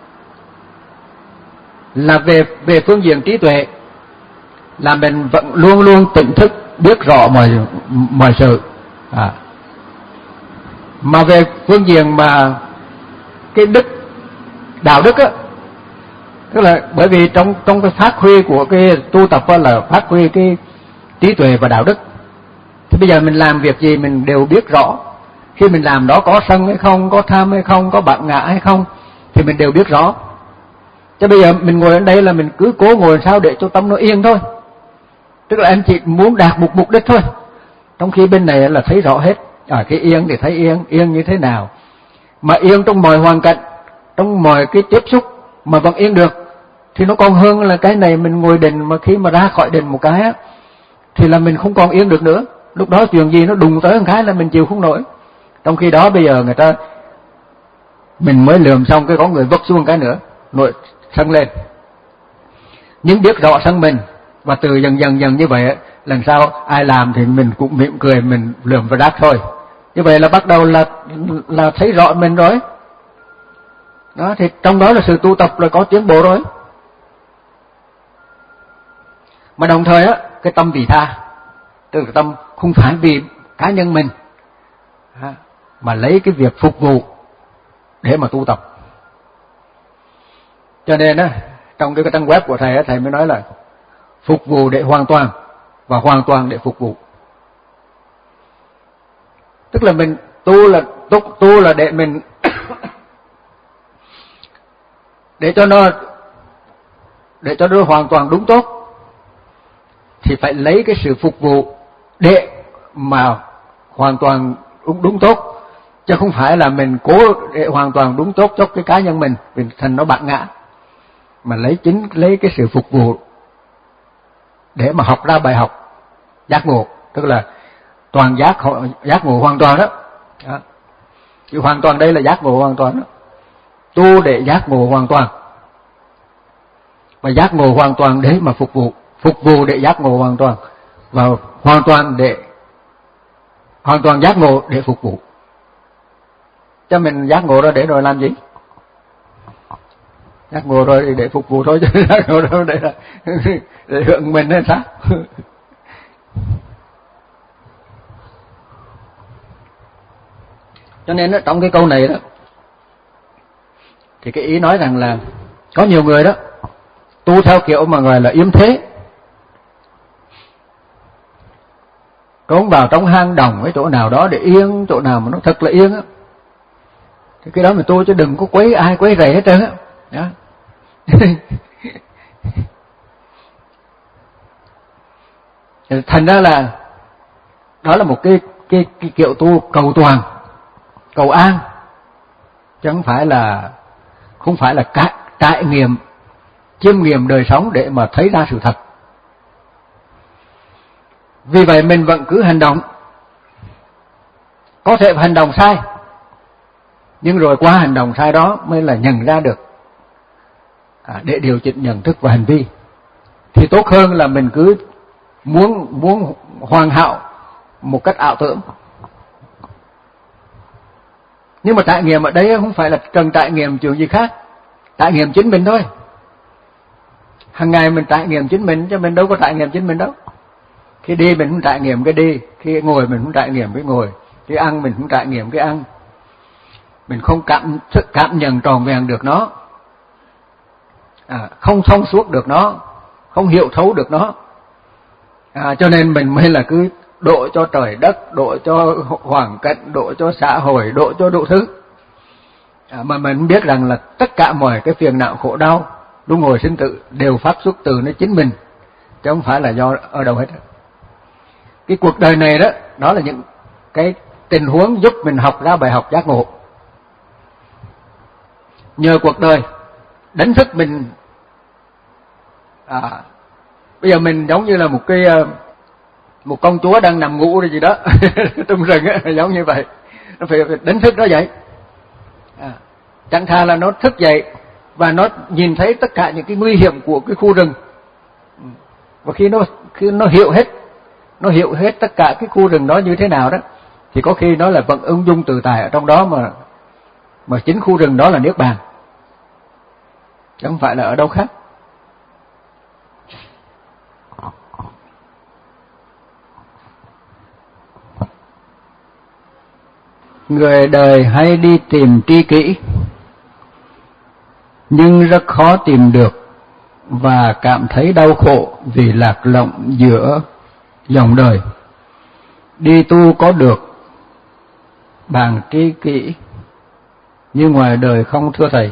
là về về phương diện trí tuệ là mình vẫn luôn luôn tỉnh thức, biết rõ mọi mọi sự, à. Mà về phương diện mà cái đức đạo đức á, tức là bởi vì trong trong cái phát huy của cái tu tập á là phát huy cái trí tuệ và đạo đức. Thì bây giờ mình làm việc gì mình đều biết rõ, khi mình làm đó có sân hay không, có tham hay không, có bản ngã hay không thì mình đều biết rõ. Chứ bây giờ mình ngồi ở đây là mình cứ cố ngồi sao để cho tâm nó yên thôi, tức là anh chị muốn đạt một mục đích thôi, trong khi bên này là thấy rõ hết. Ở cái yên thì thấy yên, yên như thế nào, mà yên trong mọi hoàn cảnh, trong mọi cái tiếp xúc mà vẫn yên được thì nó còn hơn là cái này mình ngồi định mà khi mà ra khỏi định một cái á thì là mình không còn yên được nữa. Lúc đó chuyện gì nó đùng tới một cái là mình chịu không nổi. Trong khi đó bây giờ người ta mình mới lườm xong cái có người vấp xuống cái nữa, nổi sân lên. Nhưng biết rõ sân mình và từ dần dần dần như vậy lần sau ai làm thì mình cũng mỉm cười, mình lườm và đáp thôi. Như vậy là bắt đầu là là thấy rõ mình rồi. Đó thì trong đó là sự tu tập là có tiến bộ rồi. Mà đồng thời á, cái tâm vị tha, tức là tâm không phải vì cá nhân mình mà lấy cái việc phục vụ để mà tu tập. Cho nên á, trong cái trang web của thầy á, thầy mới nói là phục vụ để hoàn toàn và hoàn toàn để phục vụ. Tức là mình tu là tu, tu là để mình để cho nó để cho nó hoàn toàn đúng tốt thì phải lấy cái sự phục vụ để mà hoàn toàn đúng, đúng tốt, chứ không phải là mình cố để hoàn toàn đúng tốt cho cái cá nhân mình, vì thành nó bản ngã, mà lấy chính lấy cái sự phục vụ để mà học ra bài học giác ngộ, tức là toàn giác giác ngộ hoàn toàn đó. Đó. Chứ hoàn toàn đây là giác ngộ hoàn toàn đó. Tu để giác ngộ hoàn toàn, và giác ngộ hoàn toàn để mà phục vụ, phục vụ để giác ngộ hoàn toàn, và hoàn toàn để hoàn toàn giác ngộ để phục vụ. Cho mình giác ngộ ra để rồi làm gì? Giác ngộ rồi để phục vụ thôi, chứ giác ngộ rồi để là để hưởng mình hay sao? Cho nên đó, trong cái câu này đó thì cái ý nói rằng là có nhiều người đó tu theo kiểu mà gọi là yếm thế, trốn vào trong hang đồng cái chỗ nào đó để yên, chỗ nào mà nó thật là yên á, thì cái đó mà tu chứ đừng có quấy ai quấy rầy hết trơn á. Đó. Thành ra là đó là một cái cái, cái kiểu tu cầu toàn, cầu an, chứ không phải là không phải là cả, trải nghiệm chiêm nghiệm đời sống để mà thấy ra sự thật. Vì vậy mình vẫn cứ hành động, có thể hành động sai, nhưng rồi qua hành động sai đó mới là nhận ra được à, để điều chỉnh nhận thức và hành vi. Thì tốt hơn là mình cứ muốn muốn hoàn hảo một cách ảo tưởng. Nhưng mà trải nghiệm ở đây không phải là cần trải nghiệm chuyện gì khác, trải nghiệm chính mình thôi. Hàng ngày mình trải nghiệm chính mình, chứ mình đâu có trải nghiệm chính mình đâu. Khi đi mình không trải nghiệm cái đi, khi ngồi mình không trải nghiệm cái ngồi, khi ăn mình không trải nghiệm cái ăn. Mình không cảm cảm nhận tròn vẹn được nó, à, không thông suốt được nó, không hiểu thấu được nó. À, cho nên mình mới là cứ độ cho trời đất, độ cho hoàn cảnh, độ cho xã hội, độ cho đủ thứ. À, mà mình biết rằng là tất cả mọi cái phiền não khổ đau, luân hồi sinh tử đều phát xuất từ nơi chính mình, chứ không phải là do ở đâu hết. Cái cuộc đời này đó, đó là những cái tình huống giúp mình học ra bài học giác ngộ. Nhờ cuộc đời đánh thức mình, à, bây giờ mình giống như là một cái một con chúa đang nằm ngủ rồi gì đó trong rừng á, giống như vậy, nó phải đánh thức nó dậy. À, chẳng thà là nó thức dậy và nó nhìn thấy tất cả những cái nguy hiểm của cái khu rừng, và khi nó khi nó hiểu hết nó hiểu hết tất cả cái khu rừng đó như thế nào đó, thì có khi nó là vẫn ung dung tự tại ở trong đó, mà mà chính khu rừng đó là niết bàn, chứ không phải là ở đâu khác. Người đời hay đi tìm tri kỷ, nhưng rất khó tìm được và cảm thấy đau khổ vì lạc lõng giữa dòng đời. Đi tu có được bằng tri kỷ, nhưng ngoài đời không thưa thầy.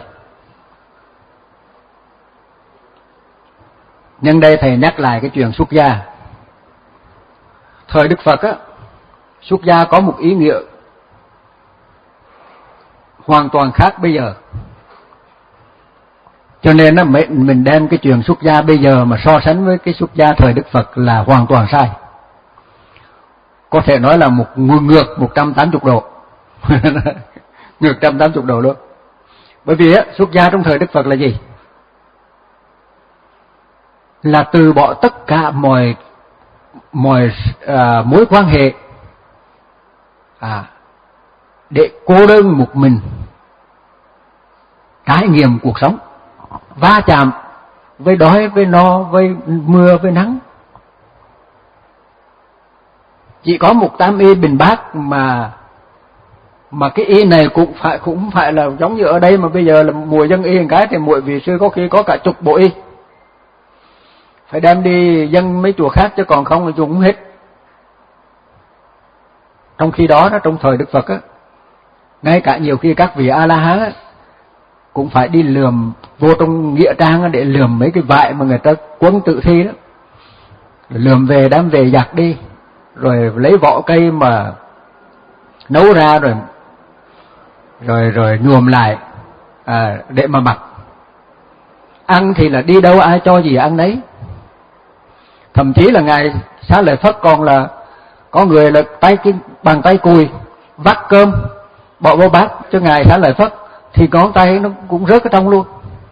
Nhân đây thầy nhắc lại cái chuyện xuất gia. Thời Đức Phật á, xuất gia có một ý nghĩa hoàn toàn khác bây giờ. Cho nên á, mình đem cái chuyện xuất gia bây giờ mà so sánh với cái xuất gia thời Đức Phật là hoàn toàn sai. Có thể nói là một ngược một trăm tám mươi độ. Ngược một trăm tám mươi độ luôn. Bởi vì á, xuất gia trong thời Đức Phật là gì? Là từ bỏ tất cả mọi mọi à, mối quan hệ à, để cô đơn một mình trải nghiệm cuộc sống, va chạm với đói, với no, với mưa, với nắng. Chỉ có một tam y bình bát mà mà cái y này cũng phải cũng phải là giống như ở đây mà bây giờ là mùa dân y một cái thì mỗi vị sư có khi có cả chục bộ y. Phải đem đi dân mấy chùa khác chứ còn không là dùng hết. Trong khi đó, đó trong thời Đức Phật á, ngay cả nhiều khi các vị A-la-hán á cũng phải đi lườm vô trong nghĩa trang để lườm mấy cái vải mà người ta quấn tự thi đó, lườm về đem về giặt đi, rồi lấy vỏ cây mà nấu ra rồi rồi rồi nhuộm lại à, để mà mặc. Ăn thì là đi đâu ai cho gì ăn đấy. Thậm chí là ngài Xá Lợi Phất còn là có người là tay cái bàn tay cùi vắt cơm bỏ vào bát cho ngài Xá Lợi Phất thì ngón tay nó cũng rớt ở trong luôn,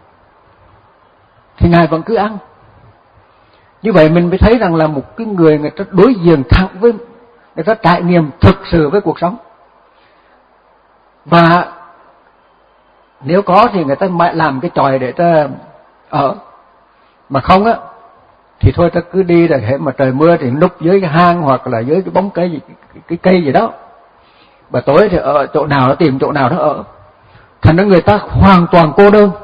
thì ngài vẫn cứ ăn. Như vậy mình mới thấy rằng là một cái người người ta đối diện thẳng với, người ta trải nghiệm thực sự với cuộc sống. Và nếu có thì người ta mãi làm cái tròi để ta ở, mà không á thì thôi ta cứ đi rồi hệ mà trời mưa thì núp dưới cái hang hoặc là dưới cái bóng cây gì, cái cây gì đó, và tối thì ở chỗ nào nó tìm chỗ nào đó ở. Thành ra người ta hoàn toàn cô đơn.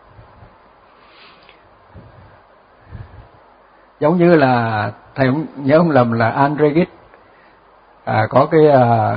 Giống như là thầy không nhớ không lầm là André Gide à, có cái à,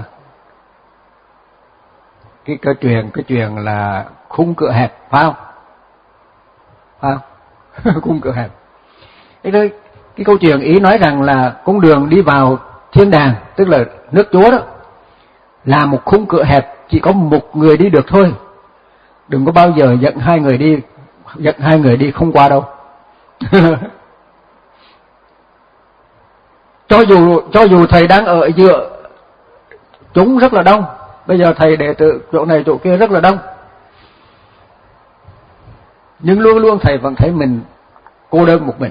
cái cái chuyện cái chuyện là khung cửa hẹp, phải không? Phải không? Khung cửa hẹp. Cái, đó, cái câu chuyện ý nói rằng là con đường đi vào thiên đàng, tức là nước Chúa đó, là một khung cửa hẹp, chỉ có một người đi được thôi. Đừng có bao giờ dẫn hai người đi, dẫn hai người đi không qua đâu. Cho dù cho dù thầy đang ở giữa chúng rất là đông, bây giờ thầy đệ tử chỗ này chỗ kia rất là đông, nhưng luôn luôn thầy vẫn thấy mình cô đơn một mình.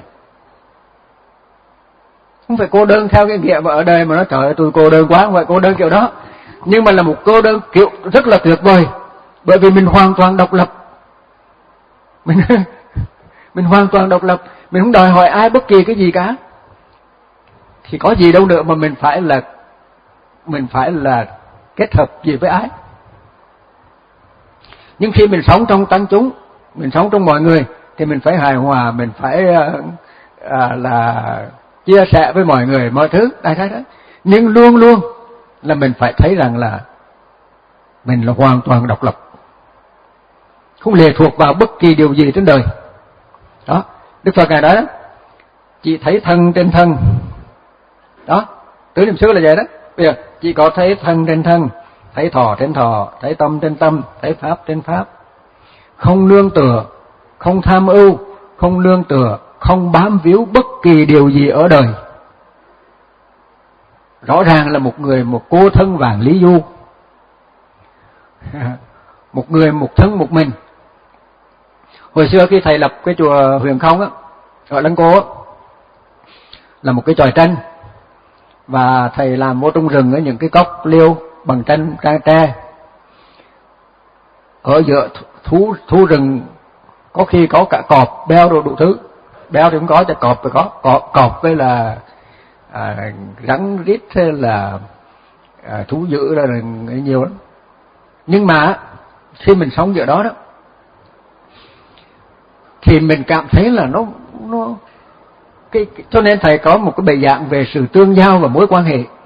Không phải cô đơn theo cái nghĩa mà ở đây mà nó trời ơi tôi cô đơn quá, không phải cô đơn kiểu đó, nhưng mà là một cô đơn kiểu rất là tuyệt vời, bởi vì mình hoàn toàn độc lập. Mình mình hoàn toàn độc lập, mình không đòi hỏi ai bất kỳ cái gì cả. Thì có gì đâu nữa mà mình phải là mình phải là kết hợp gì với ai. Nhưng khi mình sống trong tăng chúng, mình sống trong mọi người thì mình phải hài hòa, mình phải à, là chia sẻ với mọi người mọi thứ, đại khái đó. Nhưng luôn luôn là mình phải thấy rằng là mình là hoàn toàn độc lập, không lệ thuộc vào bất kỳ điều gì trên đời. Đó, Đức Phật ngài nói đó, chỉ thấy thân trên thân. Đó, tứ niệm xứ là vậy đó. Bây giờ chỉ có thấy thân trên thân, thấy thọ trên thọ, thấy tâm trên tâm, thấy pháp trên pháp. Không nương tựa, không tham ưu, không nương tựa, không bám víu bất kỳ điều gì ở đời. Rõ ràng là một người một cô thân vàng lý du. Một người một thân một mình. Hồi xưa khi thầy lập cái chùa Huyền Không á, ở Lăng Cô á, là một cái chòi tranh, và thầy làm vô trong rừng ở những cái cốc liêu bằng tranh tre. Ở giữa thú thú rừng có khi có cả cọp, beo đồ đủ thứ. Beo thì không có, cho cọp thì có. Cọp, cọp với là à, rắn rít hay là à, thú dữ là nhiều lắm. Nhưng mà khi mình sống giữa đó đó thì mình cảm thấy là nó nó cái, cái cho nên thầy có một cái bài giảng về sự tương giao và mối quan hệ.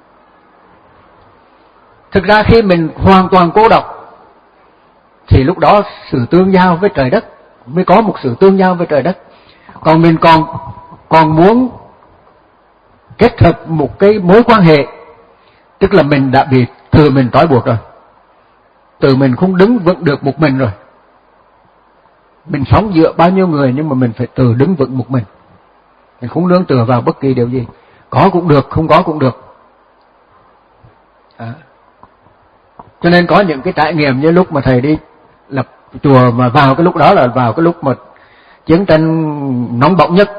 Thực ra khi mình hoàn toàn cô độc thì lúc đó sự tương giao với trời đất mới có một sự tương giao với trời đất. Còn mình còn còn muốn kết hợp một cái mối quan hệ, tức là mình đã bị tự mình trói buộc rồi, tự mình không đứng vững được một mình rồi. Mình sống dựa bao nhiêu người nhưng mà mình phải tự đứng vững một mình. Mình không nương tựa vào bất kỳ điều gì. Có cũng được, không có cũng được. À. Cho nên có những cái trải nghiệm như lúc mà thầy đi lập chùa, mà vào cái lúc đó là vào cái lúc mà chiến tranh nóng bỏng nhất,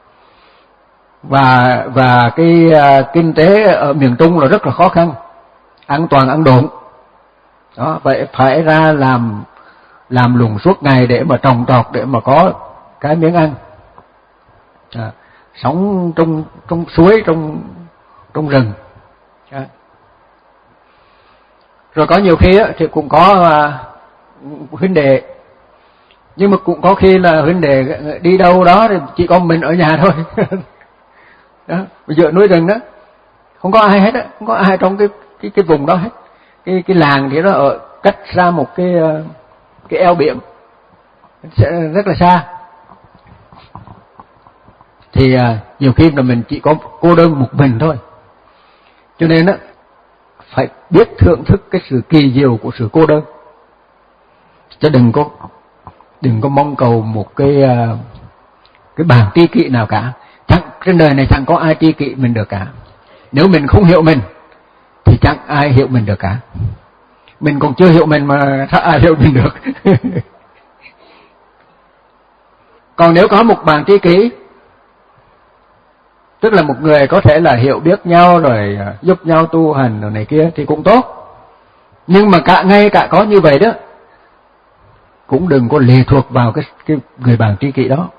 và và cái uh, kinh tế ở miền Trung là rất là khó khăn, ăn toàn ăn độn. Đó, vậy phải ra làm làm lùng suốt ngày để mà trồng trọt, để mà có cái miếng ăn. À, sống trong trong suối, trong trong rừng. À. Rồi có nhiều khi á, thì cũng có uh, huynh đệ, nhưng mà cũng có khi là huynh đệ đi đâu đó thì chỉ có mình ở nhà thôi. Đó, giữa núi rừng đó, không có ai hết á, không có ai trong cái cái cái vùng đó hết. Cái cái làng thì nó ở cách ra một cái cái eo biển rất là xa. Thì uh, nhiều khi là mình chỉ có cô đơn một mình thôi. Cho nên á, phải biết thưởng thức cái sự kỳ diệu của sự cô đơn, chứ đừng có đừng có mong cầu một cái uh, cái bảng tri kỷ nào cả. Chẳng trên đời này chẳng có ai tri kỷ mình được cả. Nếu mình không hiểu mình thì chẳng ai hiểu mình được cả. Mình còn chưa hiểu mình mà sao ai hiểu mình được. Còn nếu có một bảng tri kỷ, tức là một người có thể là hiểu biết nhau rồi giúp nhau tu hành rồi này kia thì cũng tốt. Nhưng mà cả ngay cả có như vậy đó, cũng đừng có lệ thuộc vào cái, cái người bạn tri kỷ đó.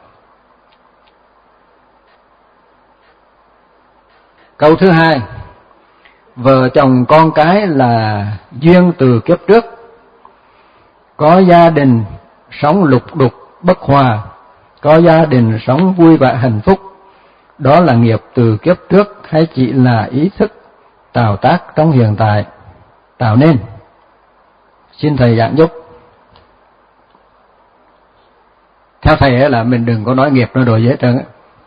Câu thứ hai, vợ chồng con cái là duyên từ kiếp trước, có gia đình sống lục đục bất hòa, có gia đình sống vui vẻ hạnh phúc, đó là nghiệp từ kiếp trước hay chỉ là ý thức tạo tác trong hiện tại tạo nên? Xin thầy giảng giúp. Theo thầy là mình đừng có nói nghiệp nó đồ dễ trơn.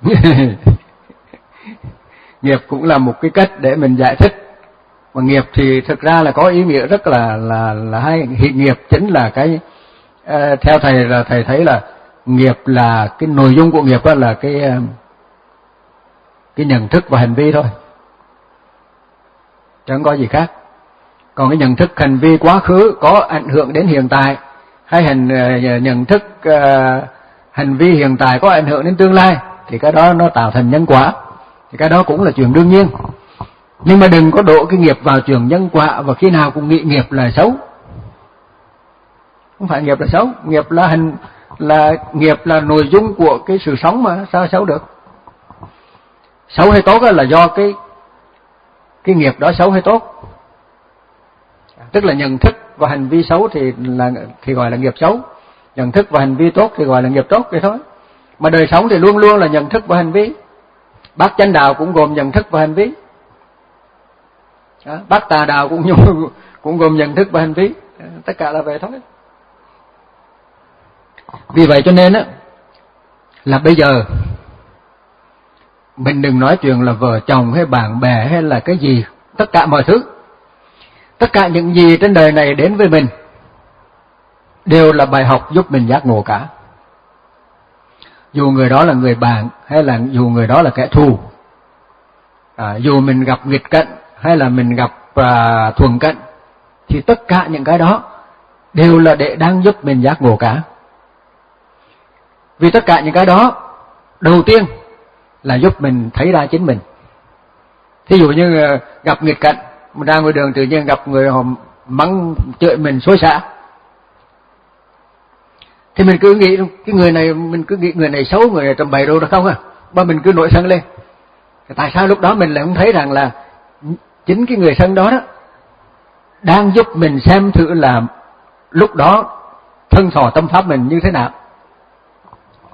Nghiệp cũng là một cái cách để mình giải thích. Mà nghiệp thì thực ra là có ý nghĩa rất là là là hay. Hiện nghiệp chính là cái uh, theo thầy là thầy thấy là nghiệp là cái nội dung của nghiệp đó là cái uh, cái nhận thức và hành vi thôi, chẳng có gì khác. Còn cái nhận thức hành vi quá khứ có ảnh hưởng đến hiện tại, hay hành uh, nhận thức uh, hành vi hiện tại có ảnh hưởng đến tương lai, thì cái đó nó tạo thành nhân quả, thì cái đó cũng là chuyện đương nhiên. Nhưng mà đừng có đổ cái nghiệp vào chuyện nhân quả và khi nào cũng nghĩ nghiệp là xấu. Không phải nghiệp là xấu, nghiệp là hành là nghiệp là nội dung của cái sự sống mà, sao xấu được? Xấu hay tốt là do cái cái nghiệp đó xấu hay tốt. Tức là nhận thức và hành vi xấu thì là thì gọi là nghiệp xấu, nhận thức và hành vi tốt thì gọi là nghiệp tốt vậy thôi. Mà đời sống thì luôn luôn là nhận thức và hành vi. Bát chánh đạo cũng gồm nhận thức và hành vi. Đó, bát tà đạo cũng cũng gồm nhận thức và hành vi, tất cả là vậy thôi. Vì vậy cho nên á là bây giờ mình đừng nói chuyện là vợ chồng hay bạn bè hay là cái gì, tất cả mọi thứ, tất cả những gì trên đời này đến với mình đều là bài học giúp mình giác ngộ cả. Dù người đó là người bạn hay là dù người đó là kẻ thù, à, dù mình gặp nghịch cảnh hay là mình gặp à, thuận cảnh, thì tất cả những cái đó đều là để đang giúp mình giác ngộ cả. Vì tất cả những cái đó đầu tiên là giúp mình thấy ra chính mình. Thí dụ như gặp nghịch cảnh, mình ra ngoài đường tự nhiên gặp người họ mắng chửi mình xối xả, thì mình cứ nghĩ cái người này, mình cứ nghĩ người này xấu, người này tầm bậy đồ được không à, mà mình cứ nổi sân lên. Tại sao lúc đó mình lại không thấy rằng là chính cái người sân đó đó đang giúp mình xem thử là lúc đó thân thọ tâm pháp mình như thế nào.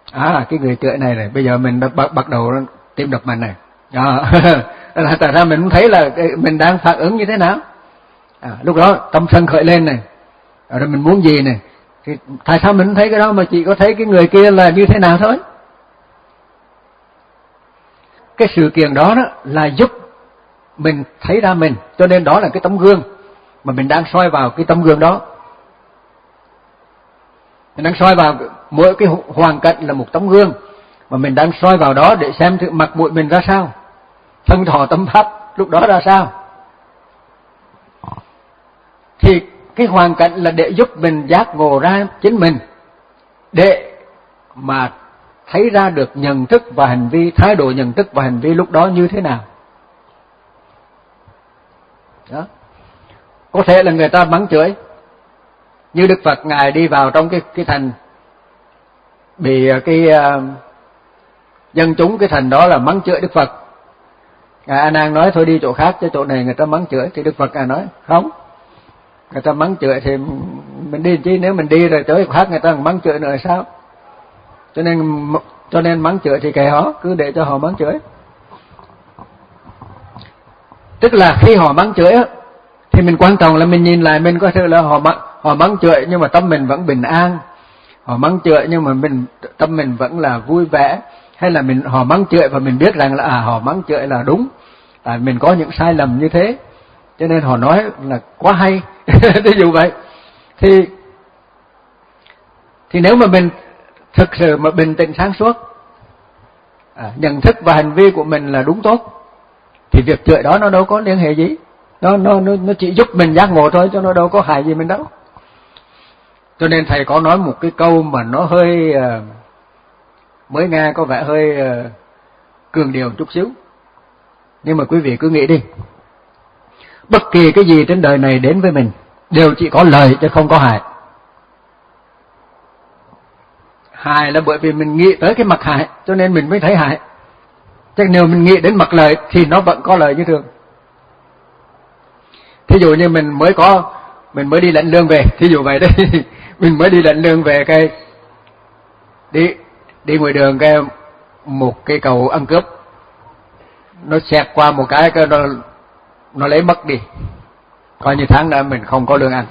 À, cái người chửi này này, bây giờ mình bắt bắt đầu tim đập mạnh này. À, là tại ra mình cũng thấy là mình đang phản ứng như thế nào. À, lúc đó tâm sân khởi lên này, rồi mình muốn gì này, thì tại sao mình không thấy cái đó mà chỉ có thấy cái người kia là như thế nào thôi. Cái sự kiện đó, đó là giúp mình thấy ra mình, cho nên đó là cái tấm gương mà mình đang soi vào. Cái tấm gương đó mình đang soi vào, mỗi cái hoàn cảnh là một tấm gương mà mình đang soi vào đó để xem thử mặt mũi mình ra sao, thân thọ tâm pháp lúc đó ra sao. Thì cái hoàn cảnh là để giúp mình giác ngộ ra chính mình, để mà thấy ra được nhận thức và hành vi, thái độ nhận thức và hành vi lúc đó như thế nào. Đó. Có thể là người ta mắng chửi, như Đức Phật Ngài đi vào trong cái cái thành, bị cái uh, dân chúng cái thành đó là mắng chửi Đức Phật. Ngài A Nan nói thôi đi chỗ khác, chứ chỗ này người ta mắng chửi. Thì Đức Phật Ngài nói không, người ta mắng chửi thì mình đi chứ, nếu mình đi rồi chỗ khác người ta mắng chửi nữa là sao? Cho nên cho nên mắng chửi thì kệ họ, cứ để cho họ mắng chửi. Tức là khi họ mắng chửi á, thì mình quan trọng là mình nhìn lại mình có thể là họ mắng, họ mắng chửi nhưng mà tâm mình vẫn bình an, họ mắng chửi nhưng mà mình tâm mình vẫn là vui vẻ, hay là mình họ mắng chửi và mình biết rằng là à họ mắng chửi là đúng, tại mình có những sai lầm như thế, cho nên họ nói là quá hay. Ví dụ vậy, thì thì nếu mà mình thực sự mà bình tĩnh sáng suốt, à, nhận thức và hành vi của mình là đúng tốt, thì việc chửi đó nó đâu có liên hệ gì, nó nó nó nó chỉ giúp mình giác ngộ thôi, chứ nó đâu có hại gì mình đâu. Cho nên thầy có nói một cái câu mà nó hơi uh, mới nghe có vẻ hơi uh, cường điệu chút xíu, nhưng mà quý vị cứ nghĩ đi, bất kỳ cái gì trên đời này đến với mình đều chỉ có lợi chứ không có hại. Hại là bởi vì mình nghĩ tới cái mặt hại cho nên mình mới thấy hại, chứ nếu mình nghĩ đến mặt lợi thì nó vẫn có lợi như thường. Thí dụ như mình mới có mình mới đi lãnh lương về, thí dụ vậy đấy. Mình mới đi lãnh lương về, cái đi đi ngoài đường, cái một cái cầu ăn cướp nó xẹt qua một cái, cái nó nó lấy mất đi, coi như tháng đó mình không có lương ăn.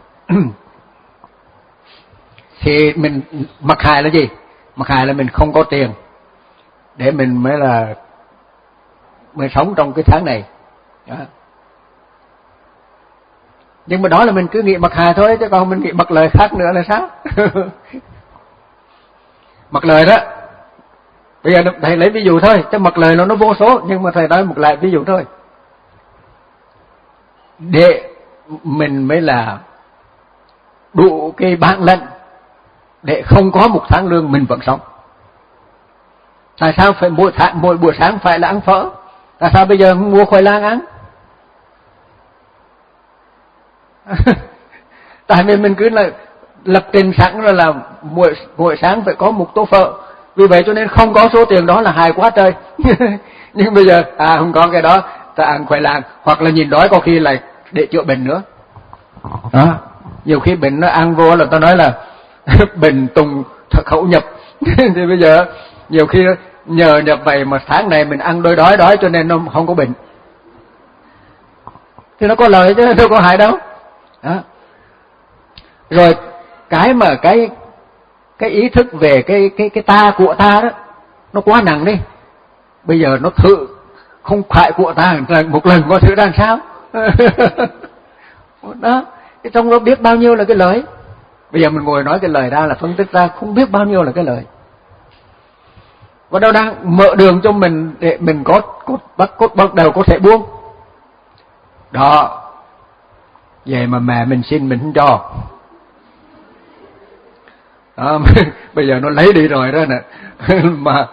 Thì mình mặc hại là gì? Mặc hại là mình không có tiền để mình mới là mới sống trong cái tháng này đó. Nhưng mà đó là mình cứ nghĩ mặc hại thôi, chứ còn mình nghĩ mặc lời khác nữa là sao? Mặc lời đó, bây giờ thầy lấy ví dụ thôi, chứ mặc lời nó nó vô số, nhưng mà thầy nói một lại ví dụ thôi, để mình mới là đủ cái bản lĩnh để không có một tháng lương mình vẫn sống. Tại sao phải mỗi tháng, mỗi buổi sáng phải là ăn phở? Tại sao bây giờ mua khoai lang ăn? Tại vì mình cứ là lập trình sẵn rồi là mỗi, mỗi sáng phải có một tô phở, vì vậy cho nên không có số tiền đó là hài quá trời. Nhưng bây giờ à không có cái đó, ta ăn khoai lang, hoặc là nhìn đói có khi lại để chữa bệnh nữa đó. Nhiều khi bệnh nó ăn vô là ta nói là bệnh tùng khẩu nhập. Thì bây giờ nhiều khi nhờ nhập vậy mà tháng này mình ăn đôi đói đói cho nên nó không có bệnh, thì nó có lợi chứ đâu có hại đâu đó. Rồi cái mà cái cái ý thức về cái cái cái ta của ta đó nó quá nặng đi. Bây giờ nó thử không phải của ta một lần có thử ra làm sao. Đó, cái trong đó biết bao nhiêu là cái lợi. Bây giờ mình ngồi nói cái lời ra là phân tích ra không biết bao nhiêu là cái lời, và đâu đang mở đường cho mình để mình có cốt bắt cốt bắt đầu có thể buông đó. Vậy mà mẹ mình xin mình không cho đó. Bây giờ nó lấy đi rồi đó nè. Mà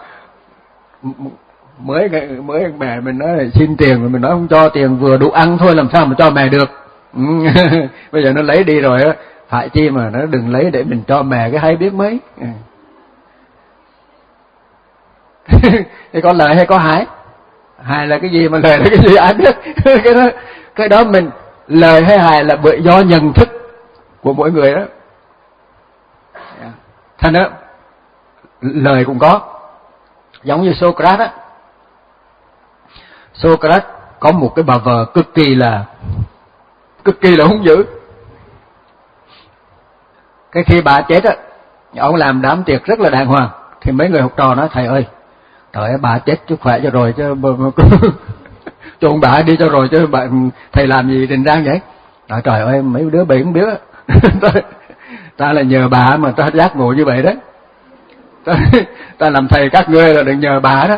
mới mới mẹ mình nói là xin tiền, mà mình nói không cho tiền, vừa đủ ăn thôi làm sao mà cho mẹ được. Bây giờ nó lấy đi rồi á, phải chi mà nó đừng lấy để mình cho mẹ cái hay biết mấy. Thì có lợi hay có hại? Hại là cái gì, mà lợi là cái gì ai biết. Cái đó cái đó mình lợi hay hại là bởi do nhận thức của mỗi người đó. Thành đó lời cũng có. Giống như Socrates á, Socrates có một cái bà vợ cực kỳ là cực kỳ là hung dữ. Cái khi bà chết á, ông làm đám tiệc rất là đàng hoàng, thì mấy người học trò nói thầy ơi, trời ơi bà chết chứ khỏe cho rồi chứ chôn bà đi cho rồi chứ bà, thầy làm gì đình rang vậy? Nói trời ơi mấy đứa bị không biết ta, ta là nhờ bà mà ta giác ngộ như vậy đấy. Ta, ta làm thầy các ngươi là đừng nhờ bà đó.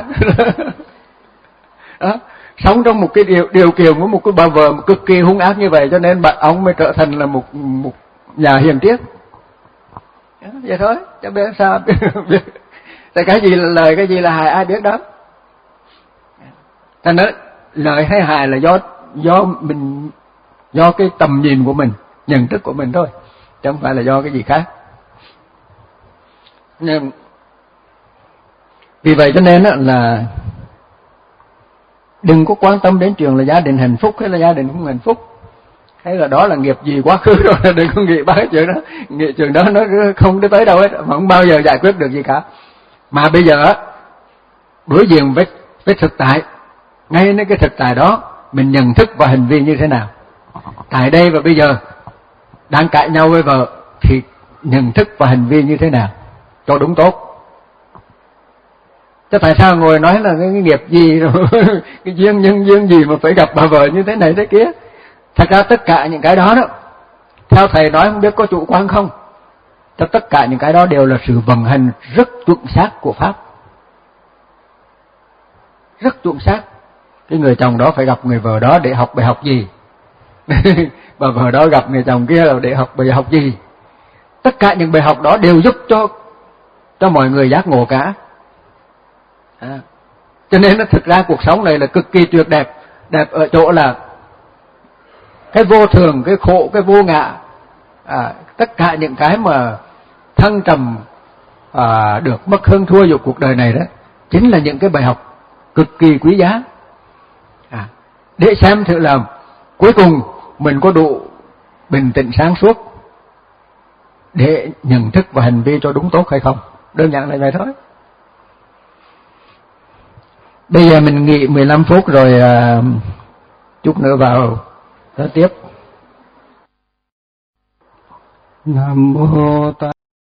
Đó, sống trong một cái điều điều kiện của một cái bà vợ cực kỳ hung ác như vậy, cho nên bà ông mới trở thành là một một nhà hiền triết. Vậy thôi, chứ biết sao biết. Tại cái gì là lời, cái gì là hài ai biết đó. Thành nói lời hay hài là do do mình, do cái tầm nhìn của mình, nhận thức của mình thôi, chứ không phải là do cái gì khác. Nhưng vì vậy cho nên là đừng có quan tâm đến chuyện là gia đình hạnh phúc hay là gia đình không hạnh phúc, hay là đó là nghiệp gì quá khứ rồi, đừng có nghĩ ba cái chuyện đó. Nghĩ chuyện đó nó không đi tới đâu hết, mà không bao giờ giải quyết được gì cả. Mà bây giờ đối diện với, với thực tại, ngayในcái thực tại đó mình nhận thức và hành vi như thế nào. Tại đây và bây giờ đang cãi nhau với vợ thì nhận thức và hành vi như thế nào cho đúng tốt. Chứ tại sao ngồi nói là cái, cái nghiệp gì rồi cái duyên nhân duyên gì mà phải gặp bà vợ như thế này thế kia. Thật ra tất cả những cái đó đó, theo thầy nói không biết có chủ quan không, cho tất cả những cái đó đều là sự vận hành rất chuẩn xác của Pháp. Rất chuẩn xác. Cái người chồng đó phải gặp người vợ đó để học bài học gì. Bà vợ đó gặp người chồng kia là để học bài học gì. Tất cả những bài học đó đều giúp cho cho mọi người giác ngộ cả. À, cho nên nó thực ra cuộc sống này là cực kỳ tuyệt đẹp. Đẹp ở chỗ là cái vô thường, cái khổ, cái vô ngã, à, tất cả những cái mà thăng trầm, à, được mất hơn thua của cuộc đời này đó, chính là những cái bài học cực kỳ quý giá. À, để xem thử là cuối cùng mình có đủ bình tĩnh sáng suốt để nhận thức và hành vi cho đúng tốt hay không. Đơn giản là vậy thôi. Bây giờ mình nghỉ mười lăm phút rồi, à, chút nữa vào nói tiếp. Nam mô Tát